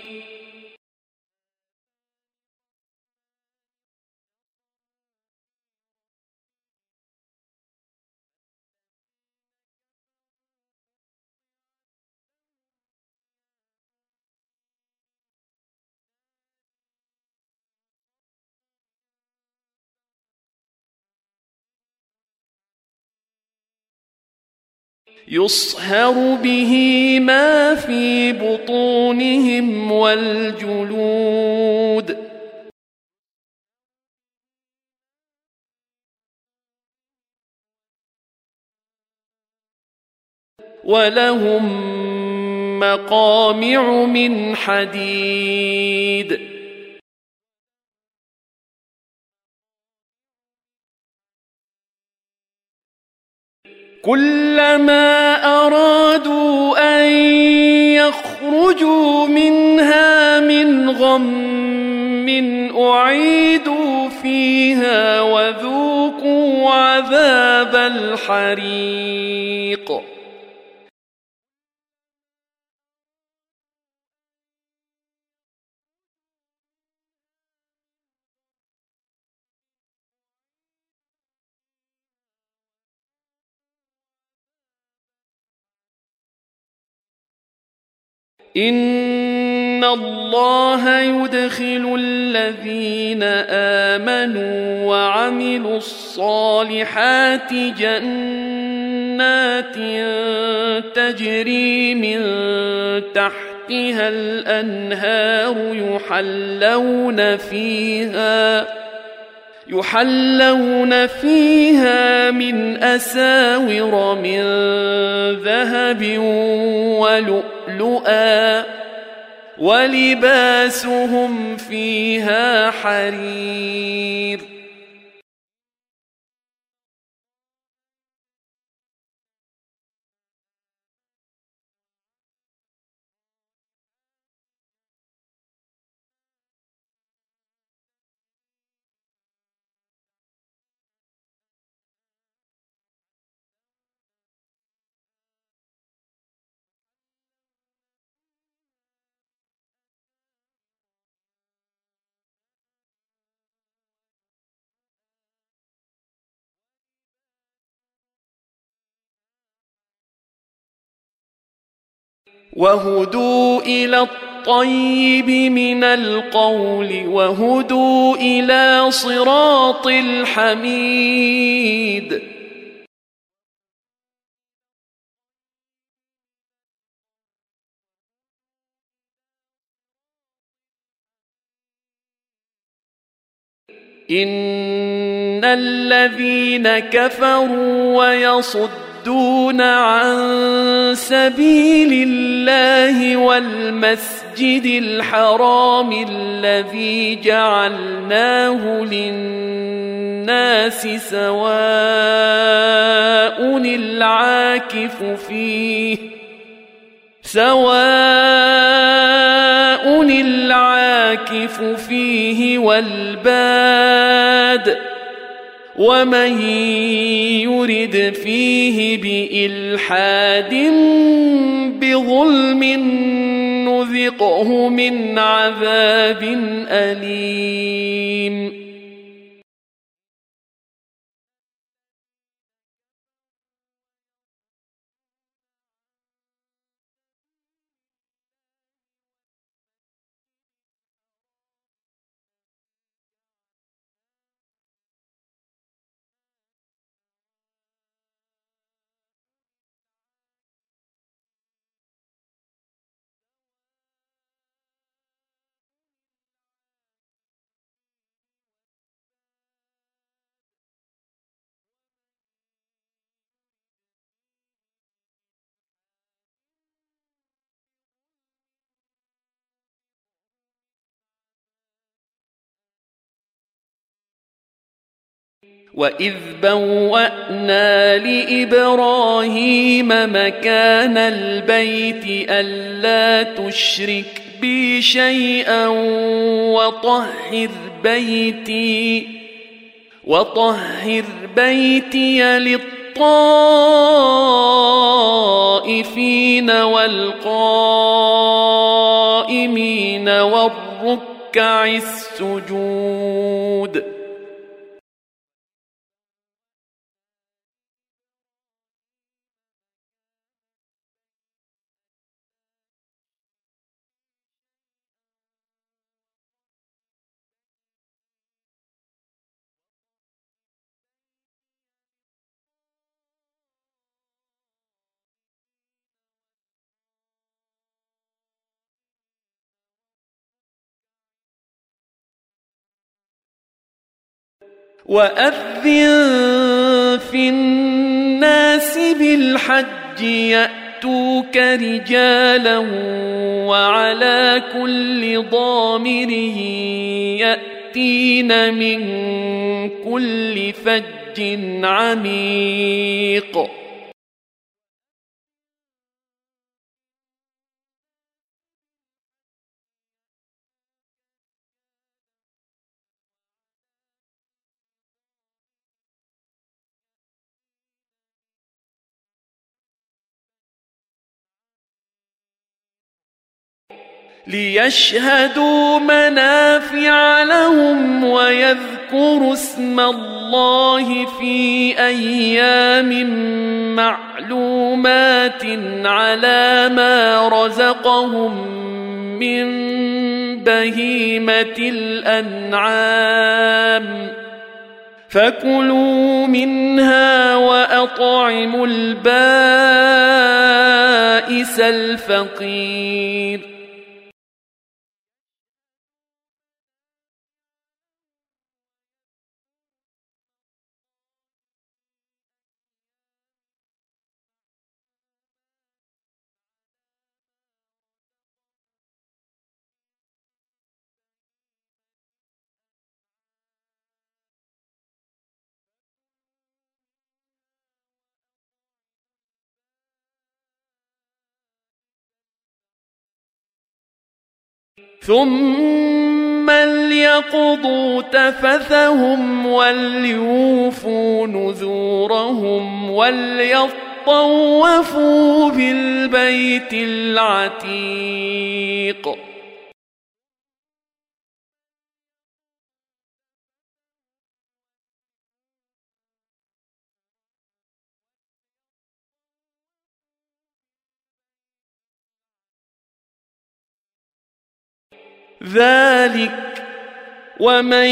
يصهر به ما في بطونهم والجلود ولهم مقامع من حديد كلما أرادوا أن يخرجوا منها من غم أعيدوا فيها وذوقوا عذاب الحريق إن الله يدخل الذين آمنوا وعملوا الصالحات جنات تجري من تحتها الأنهار يحلون فيها يحلون فيها من أساور من ذهب ولؤلؤا ولباسهم فيها حرير وهدوا إلى الطيب من القول وهدوا إلى صراط الحميد إن الذين كفروا ويصدون عن سبيل الله والمسجد الحرام الذي جعلناه للناس سواء العاكف فيه سواء العاكف فيه والباد ومن يرد فيه بإلحاد بظلم نذقه من عذاب أليم وإذ بوأنا لإبراهيم مكان البيت ألا تشرك بي شيئا وطهر بيتي وطهر بيتي للطائفين والقائمين والركع السجود وأذن في الناس بالحج يأتوك رجالا وعلى كل ضامر يأتين من كل فج عميق ليشهدوا منافع لهم ويذكروا اسم الله في أيام معلومات على ما رزقهم من بهيمة الأنعام فكلوا منها وأطعموا البائس الفقير ثم ليقضوا تفثهم وليوفوا نذورهم وليطوفوا بالبيت العتيق ذلك ومن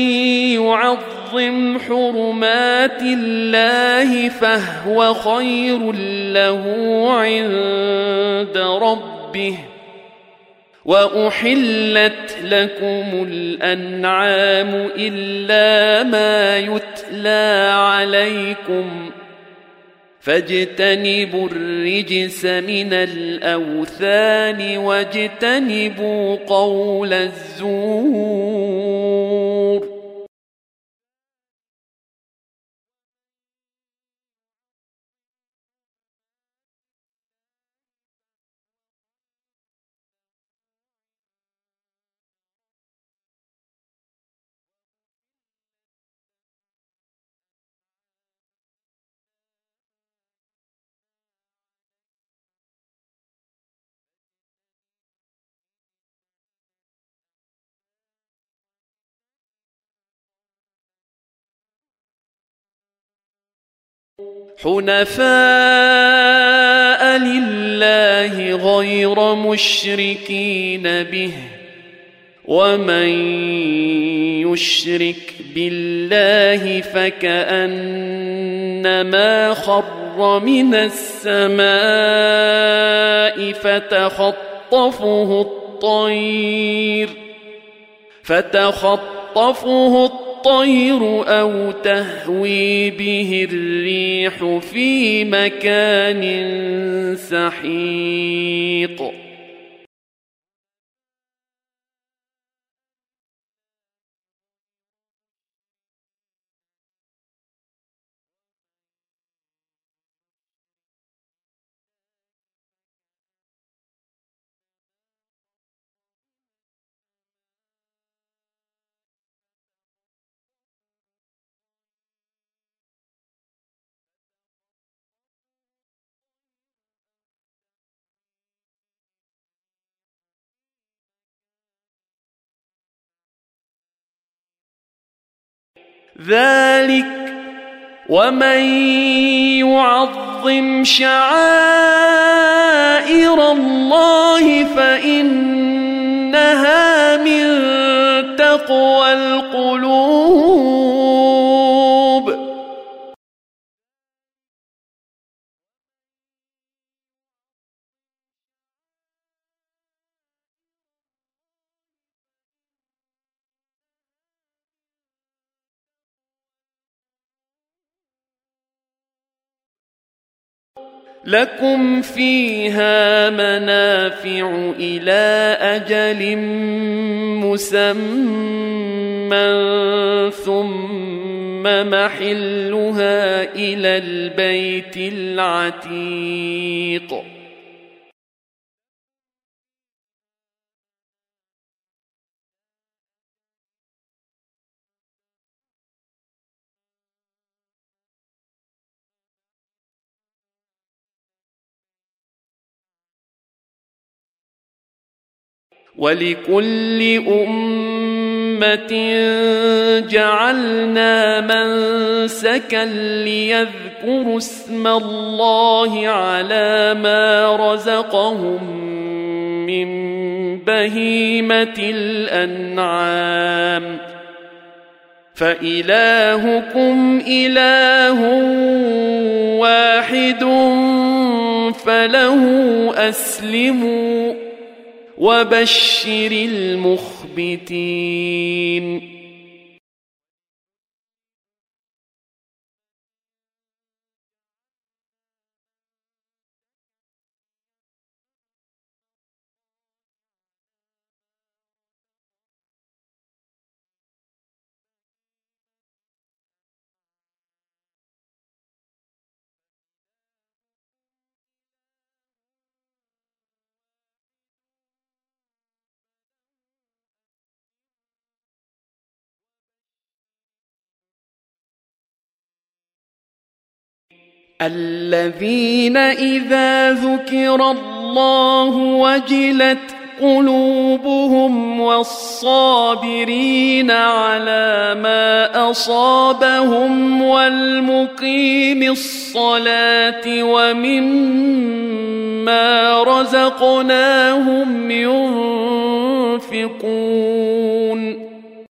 يعظم حرمات الله فهو خير له عند ربه وأحلت لكم الأنعام إلا ما يتلى عليكم فاجتنبوا الرجس من الأوثان واجتنبوا قول الزور حنفاء لله غير مشركين به ومن يشرك بالله فكأنما خر من السماء فتخطفه الطير فتخطفه الطير أو تهوي به الريح في مكان سحيق ذلك ومن يعظم شعائر الله فإنها من تقوى القلوب لكم فيها منافع إلى أجل مسمى ثم محلها إلى البيت العتيق ولكل أمة جعلنا منسكا ليذكروا اسم الله على ما رزقهم من بهيمة الأنعام فإلهكم إله واحد فله أسلموا وبشر المخبتين الذين إذا ذكر الله وجلت قلوبهم والصابرين على ما أصابهم والمقيم الصلاة ومما رزقناهم ينفقون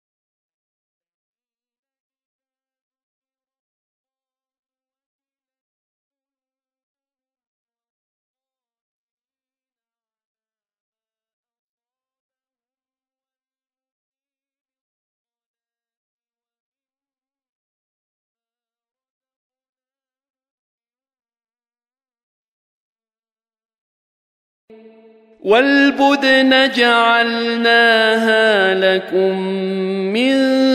والبدن جعلناها لكم من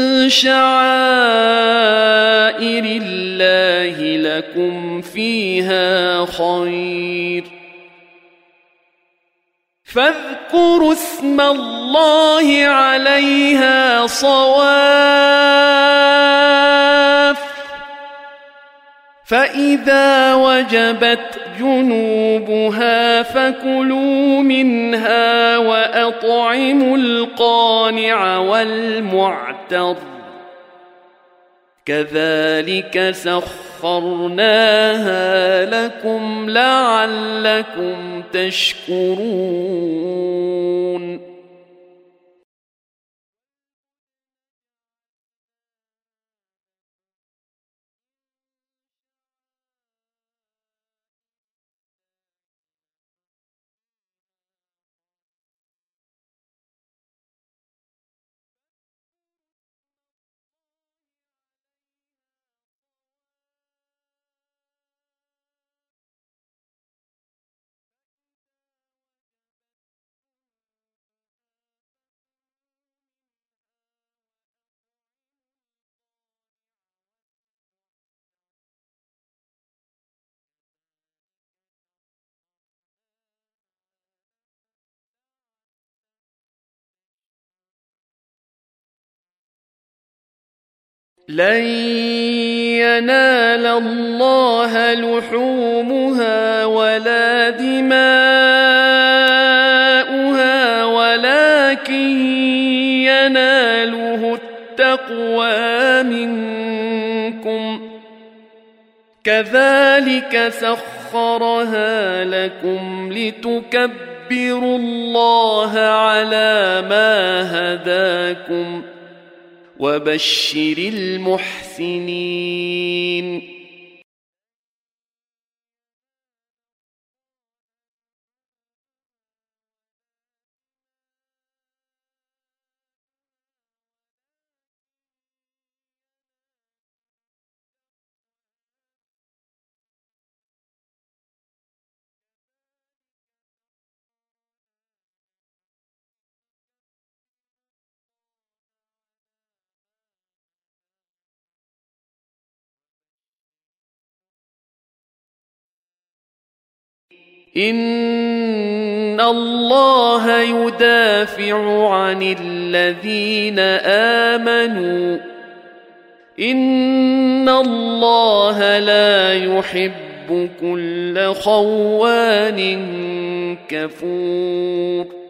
شعائر الله لكم فيها خير فاذكروا اسم الله عليها صواف فإذا وجبت جنوبها فكلوا منها وأطعموا القانع والمعتر كذلك سخرناها سخرناها لكم لعلكم تشكرون لن ينال الله لحومها ولا دماؤها ولكن يناله التقوى منكم كذلك سخرها لكم لتكبروا الله على ما هداكم وبشر المحسنين إن الله يدافع عن الذين آمنوا إن الله لا يحب كل خوان كفور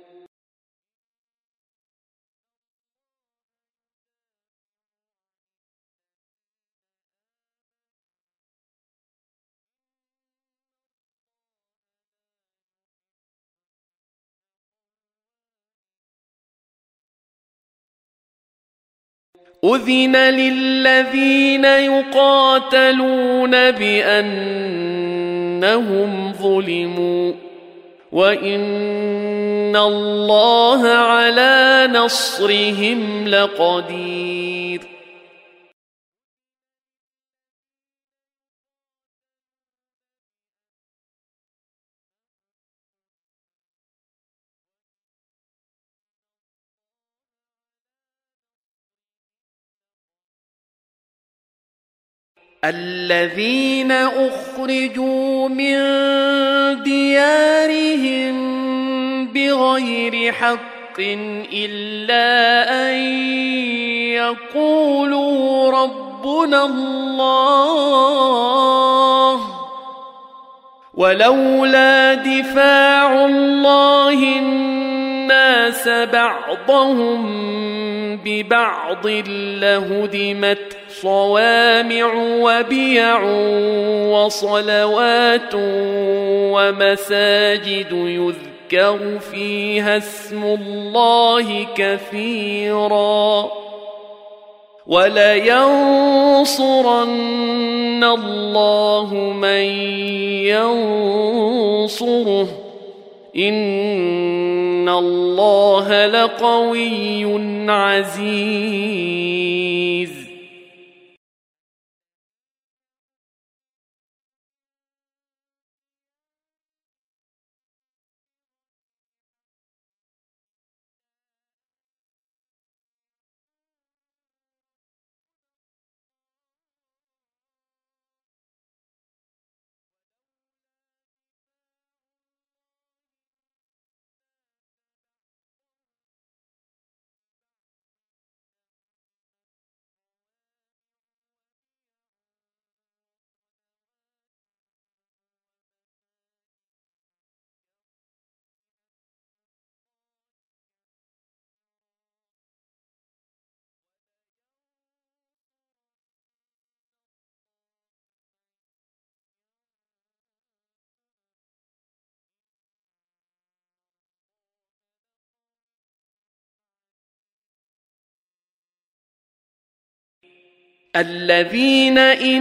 أذن للذين يقاتلون بأنهم ظلموا وإن الله على نصرهم لقدير الذين أخرجوا من ديارهم بغير حق إلا أن يقولوا ربنا الله ولولا دفاع الله الناس بعضهم ببعض لهدمت صوامع وبيع وصلوات ومساجد يذكر فيها اسم الله كثيرا ولينصرن الله من ينصره إن الله لقوي عزيز الذين إن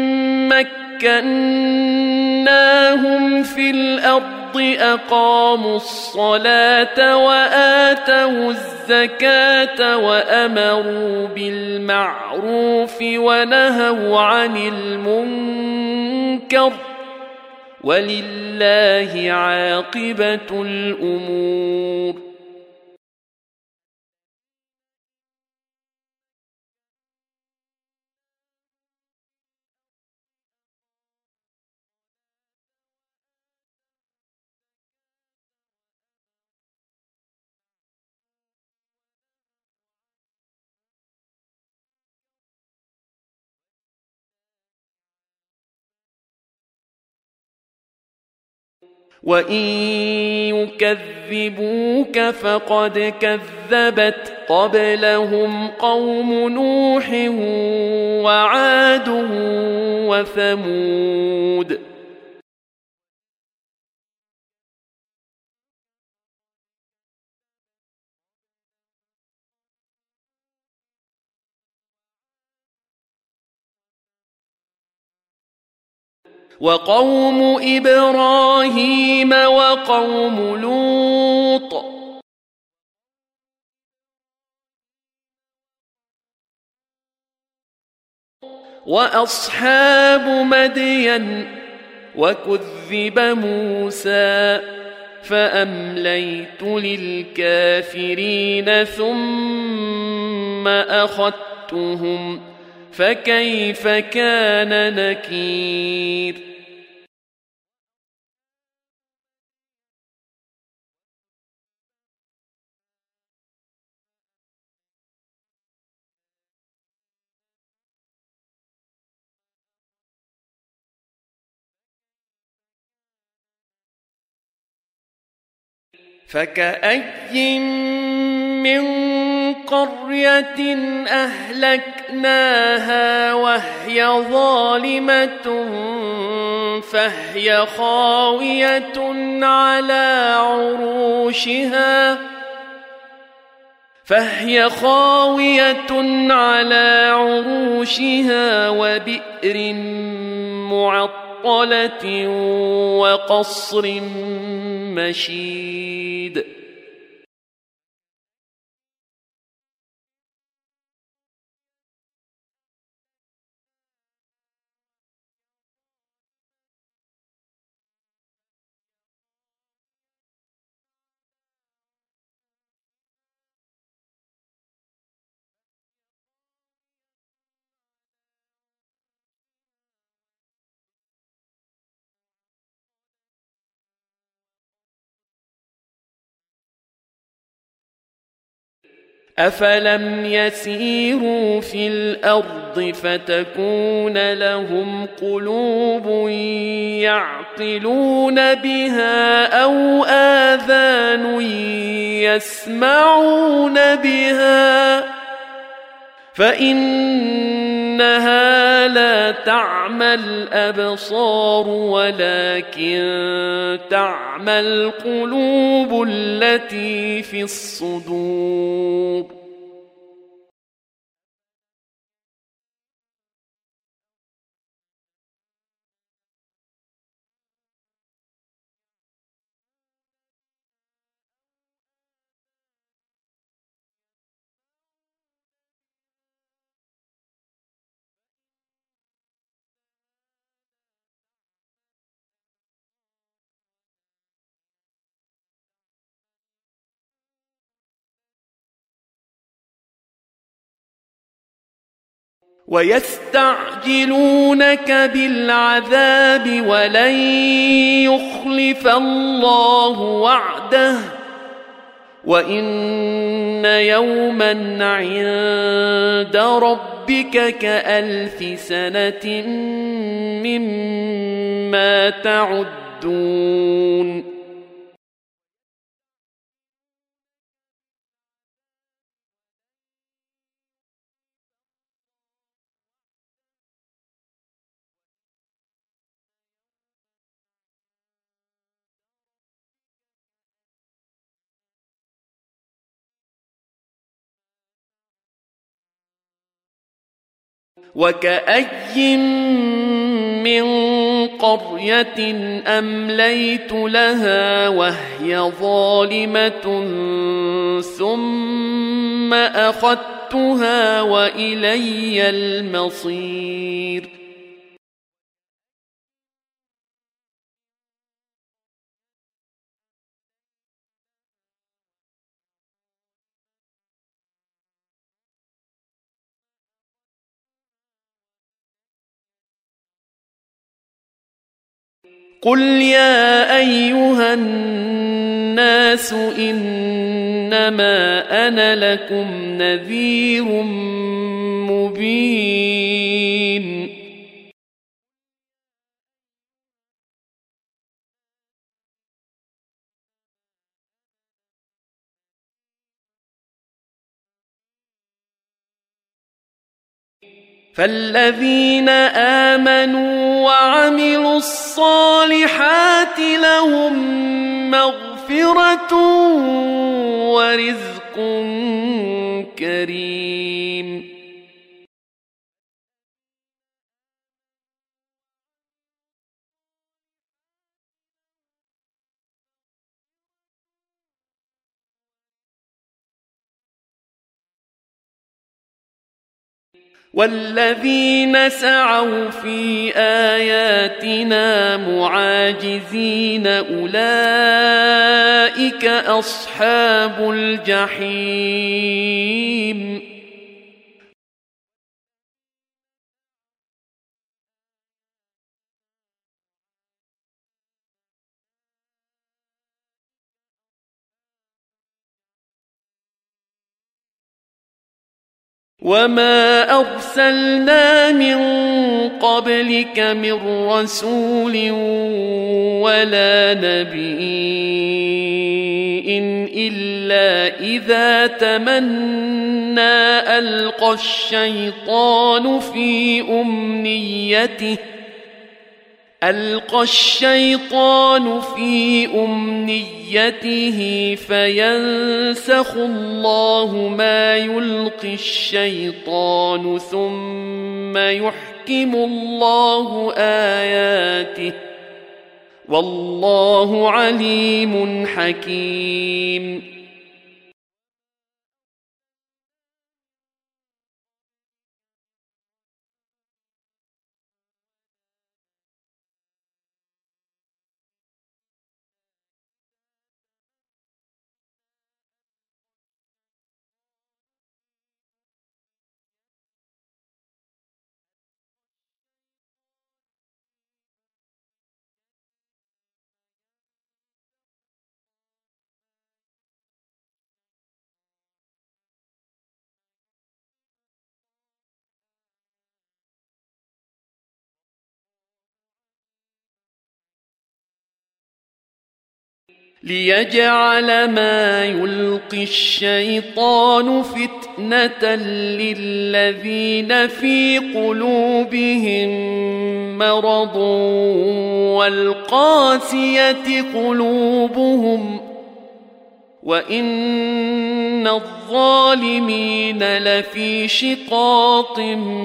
مكناهم في الأرض أقاموا الصلاة وآتوا الزكاة وأمروا بالمعروف ونهوا عن المنكر ولله عاقبة الأمور. وإن يكذبوك فقد كذبت قبلهم قوم نوح وعاد وثمود. وقوم إبراهيم وقوم لوط وأصحاب مدين وكذب موسى فأمليت للكافرين ثم أخذتهم فكيف كان نكير. فكأي من قرية أهلكناها وهي ظالمة فهي خاوية على عروشها فهي خاوية على عروشها وبئر معطلة وقصر مشيد. أفلم يسيروا في الأرض فتكون لهم قلوب يعقلون بها أو آذان يسمعون بها فإنها لا تعمى الأبصار ولكن تعمى القلوب التي في الصدور. ويستعجلونك بالعذاب ولن يخلف الله وعده وإن يوما عند ربك كألف سنة مما تعدون. وكأي من قرية أمليت لها وهي ظالمة ثم أخذتها وإلي المصير. قل يا أيها الناس إنما أنا لكم نذير مبين. فالذين آمنوا وعملوا الصالحات لهم مغفرة ورزق كريم. والذين سعوا في آياتنا معاجزين أولئك أصحاب الجحيم. وما أرسلنا من قبلك من رسول ولا نبي إلا إذا تمنى ألقى الشيطان في أمنيته ألقى الشيطان في أمنيته فينسخ الله ما يلقي الشيطان ثم يحكم الله آياته والله عليم حكيم. ليجعل ما يلقي الشيطان فتنة للذين في قلوبهم مرض والقاسية قلوبهم وإن الظالمين لفي شقاق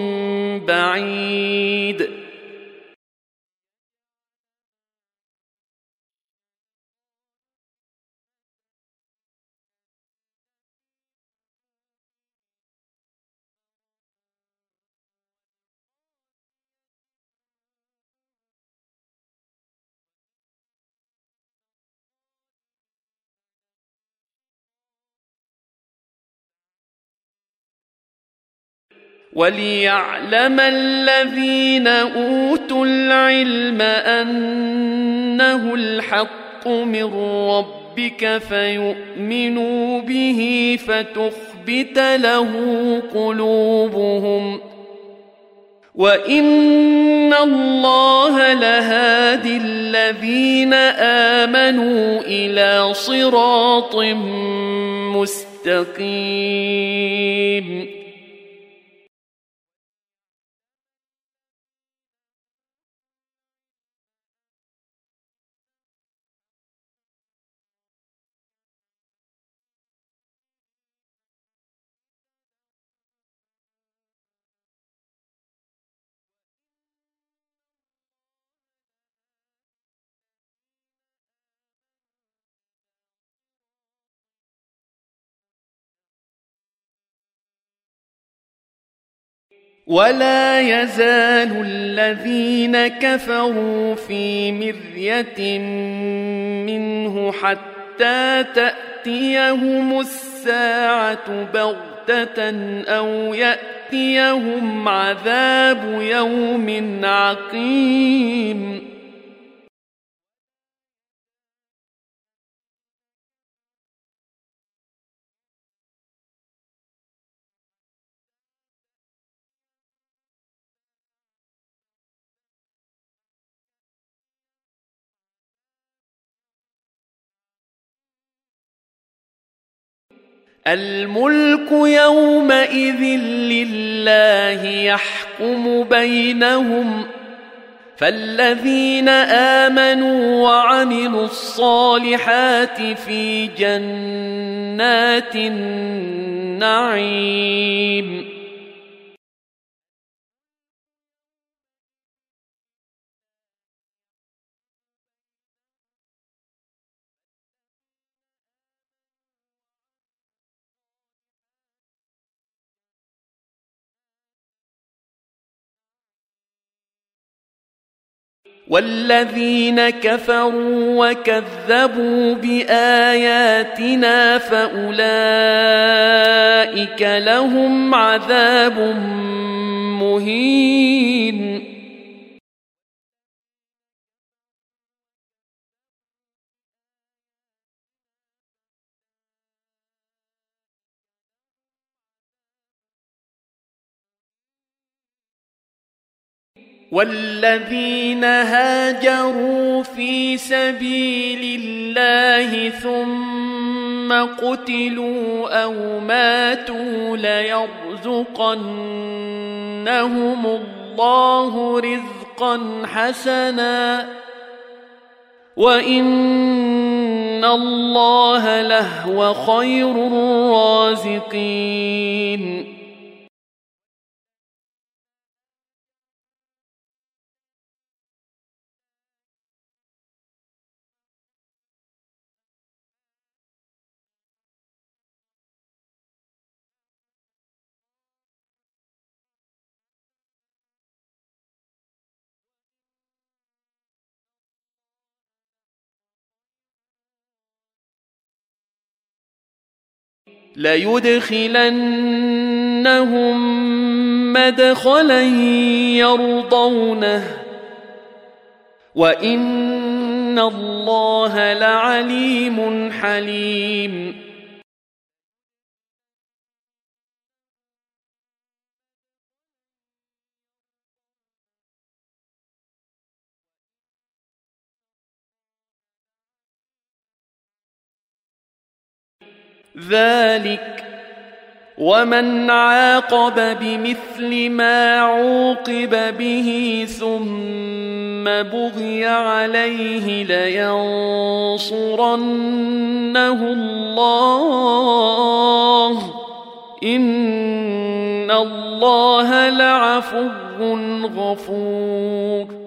بعيد. وليعلم الذين أوتوا العلم أنه الحق من ربك فيؤمنوا به فتخبت له قلوبهم وإن الله لهادي الذين آمنوا إلى صراط مستقيم. ولا يزال الذين كفروا في مرية منه حتى تأتيهم الساعة بغتة أو يأتيهم عذاب يوم عقيم. الملك يومئذ لله يحكم بينهم، فالذين آمنوا وعملوا الصالحات في جنات النعيم. والذين كفروا وكذبوا بآياتنا فأولئك لهم عذاب مهين. والذين هاجروا في سبيل الله ثم قتلوا أو ماتوا ليرزقنهم الله رزقا حسنا وإن الله لهو خير الرازقين. ليدخلنهم مدخلا يرضونه وإن الله لعليم حليم. ذلك ومن عاقب بمثل ما عوقب به ثم بغي عليه لينصرنه الله إن الله لعفو غفور.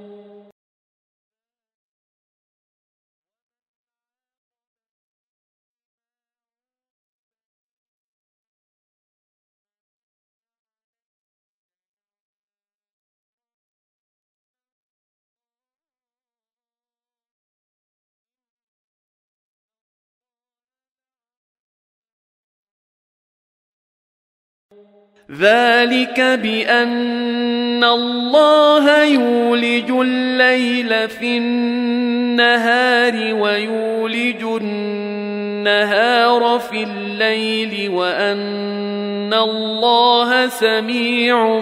ذلك بأن الله يولج الليل في النهار ويولج النهار في الليل وأن الله سميع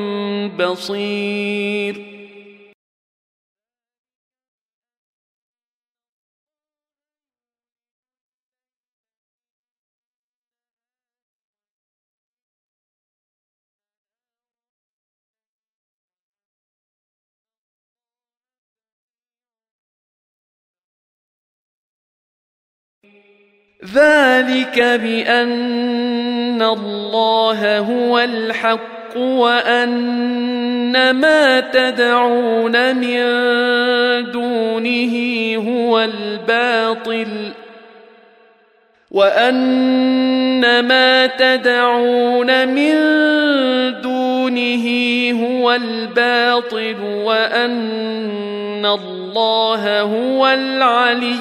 بصير. ذلك بأن الله هو الحق وأن ما تدعون من دونه هو الباطل وأن ما تدعون من دونه دونه هو الباطل وأن الله هو العلي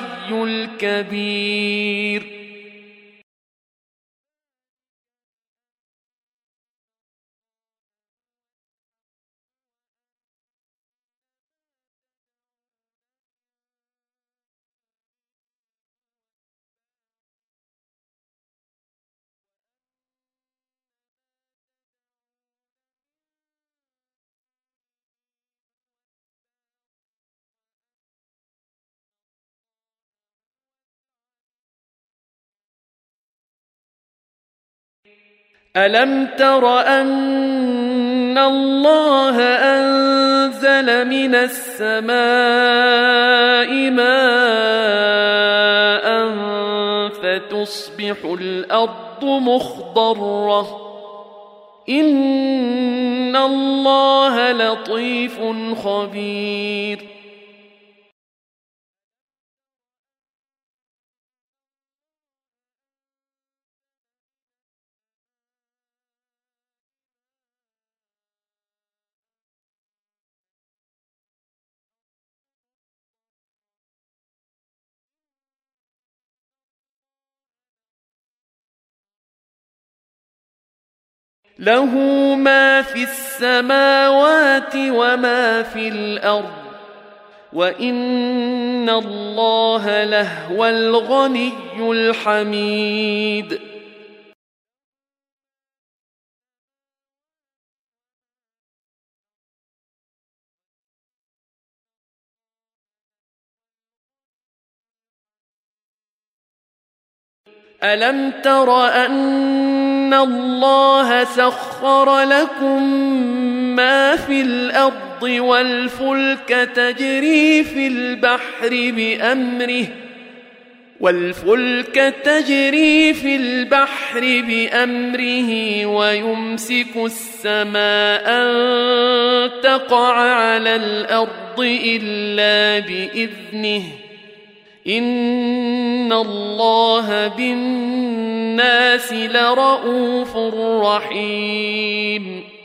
الكبير. ألم تر أن الله أنزل من السماء ماء فتصبح الأرض مخضرة إن الله لطيف خبير. له ما في السماوات وما في الأرض وإن الله لهو الغني الحميد. ألم تر أن الله سخر لكم ما في الأرض والفلك تجري في البحر بأمره والفلك تجري في البحر بأمره ويمسك السماء أن تقع على الأرض إلا بإذنه إن الله بالناس لرءوف رحيم.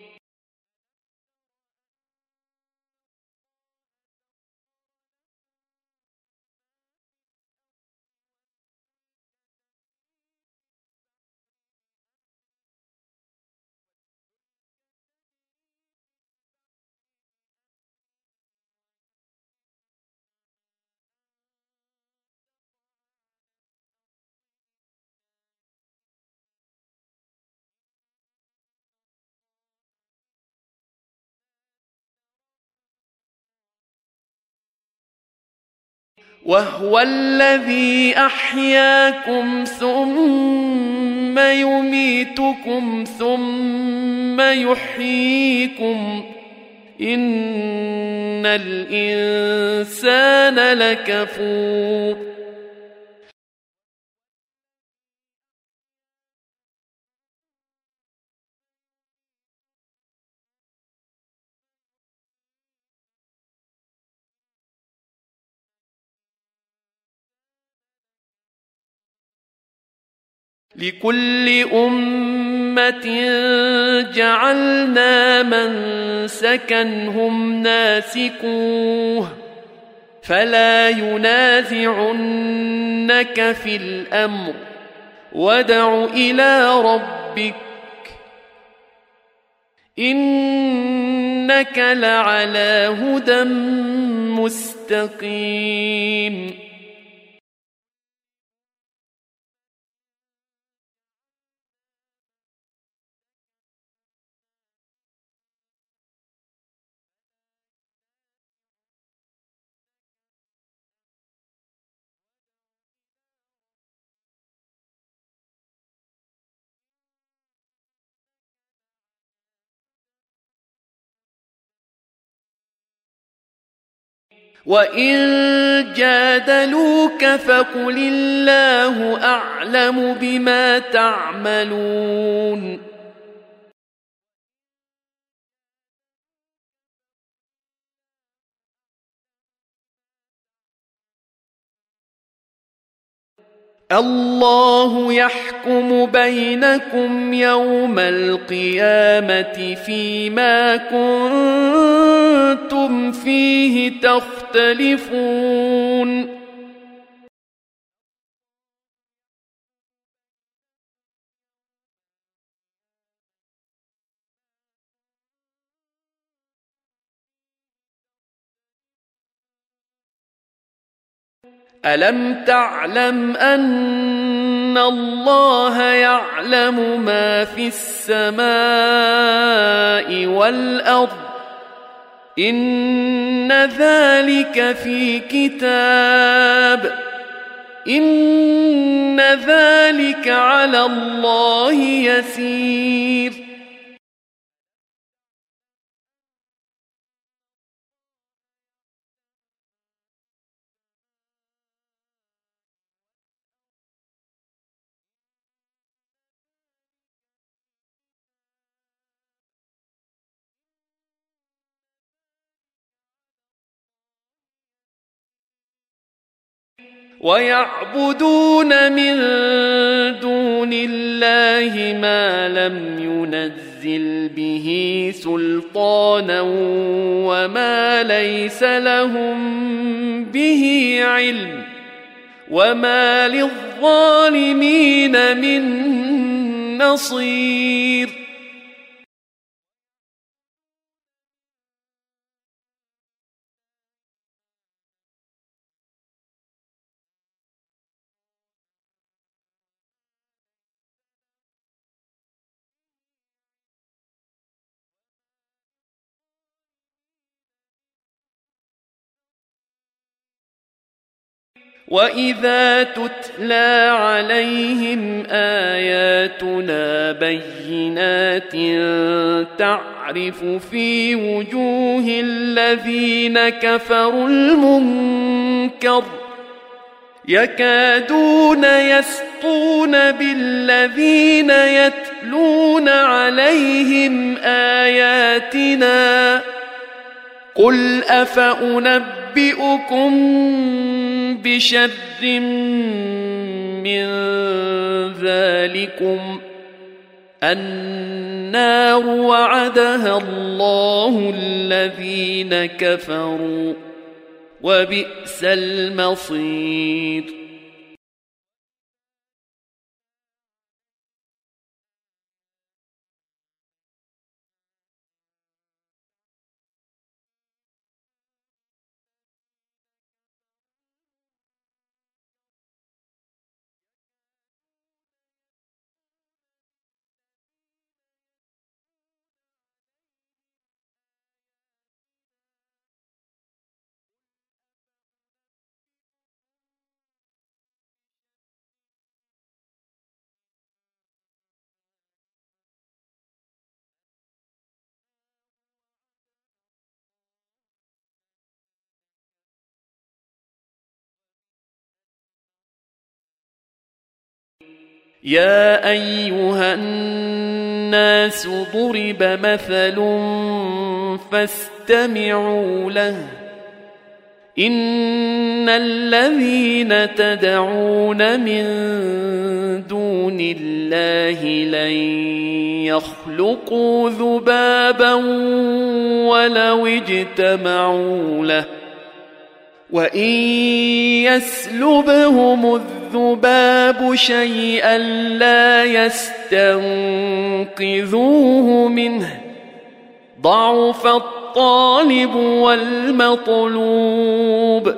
وهو الذي أحياكم ثم يميتكم ثم يحييكم إن الإنسان لكفور. لكل أمة جعلنا منسكا هم ناسكوه فلا ينازعنك في الأمر وادع إلى ربك إنك لعلى هدى مستقيم. وإن جادلوك فقل الله أعلم بما تعملون الله يحكم بينكم يوم القيامة فيما كنتم فيه تختلفون ألم تعلم أن الله يعلم ما في السماء والأرض إن ذلك في كتاب إن ذلك على الله يسير ويعبدون من دون الله ما لم ينزل به سلطانا وما ليس لهم به علم وما للظالمين من نصير وإذا تتلى عليهم آياتنا بينات تعرف في وجوه الذين كفروا المنكر يكادون يسطون بالذين يتلون عليهم آياتنا قل أفأنبئكم بشر من ذلكم النار وعدها الله الذين كفروا وبئس المصير يا أيها الناس ضرب مثل فاستمعوا له إن الذين تدعون من دون الله لن يخلقوا ذبابا ولو اجتمعوا له وإن يسلبهم الذباب شيئا لا يستنقذوه منه ضعف الطالب والمطلوب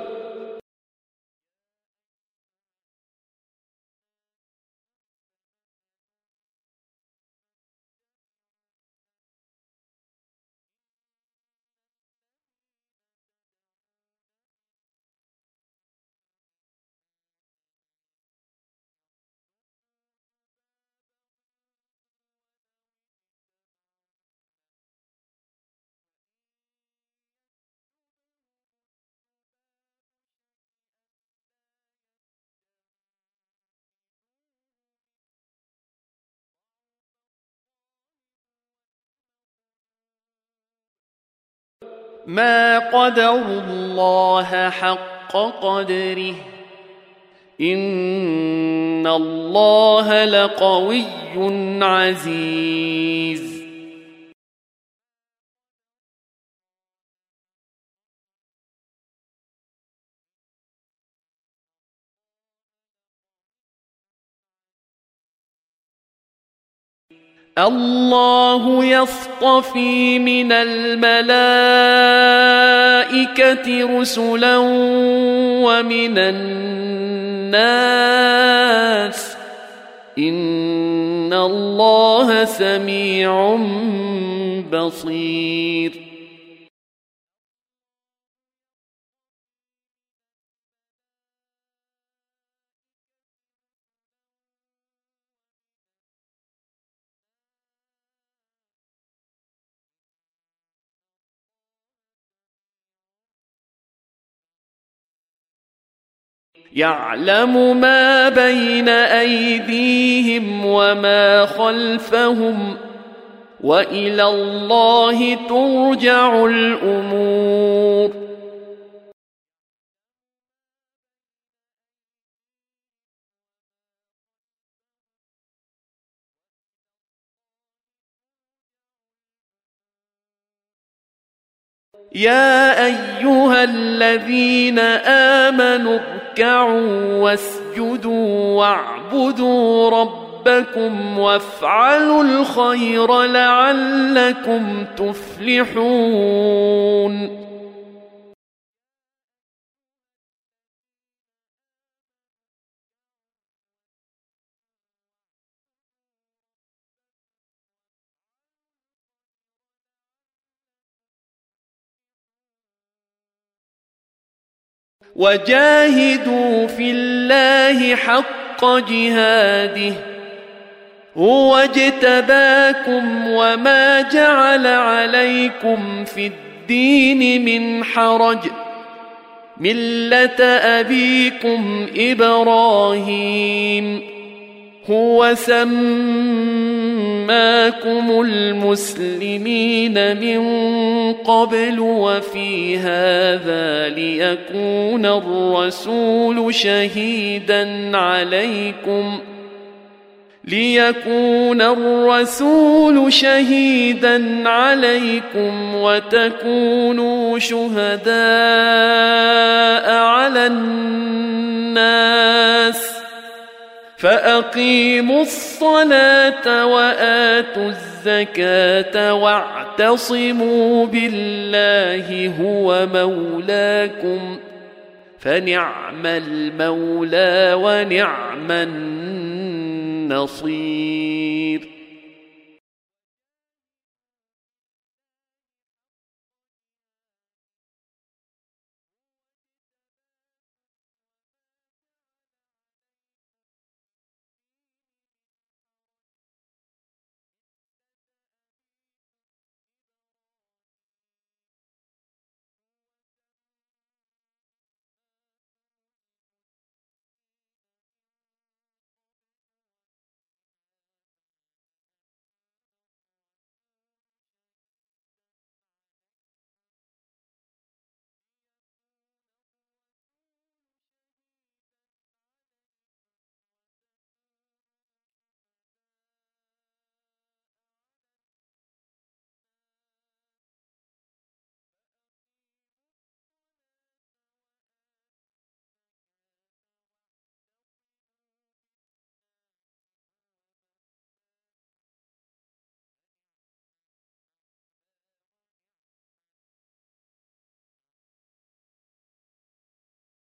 ما قدروا الله حق قدره إن الله لقوي عزيز. الله يصطفي من الملائكة رسلا ومن الناس إن الله سميع بصير. يعلم ما بين أيديهم وما خلفهم وإلى الله ترجع الأمور. يا أيها الذين آمنوا اركعوا واسجدوا واعبدوا ربكم وافعلوا الخير لعلكم تفلحون. وجاهدوا في الله حق جهاده هو اجتباكم وما جعل عليكم في الدين من حرج ملة أبيكم إبراهيم هو سماكم المسلمين من قبل وفي هذا ليكون الرسول شهيدا عليكم ليكون الرسول شهيدا عليكم وتكونوا شهداء على الناس فأقيموا الصلاة وآتوا الزكاة واعتصموا بالله هو مولاكم فنعم المولى ونعم النصير.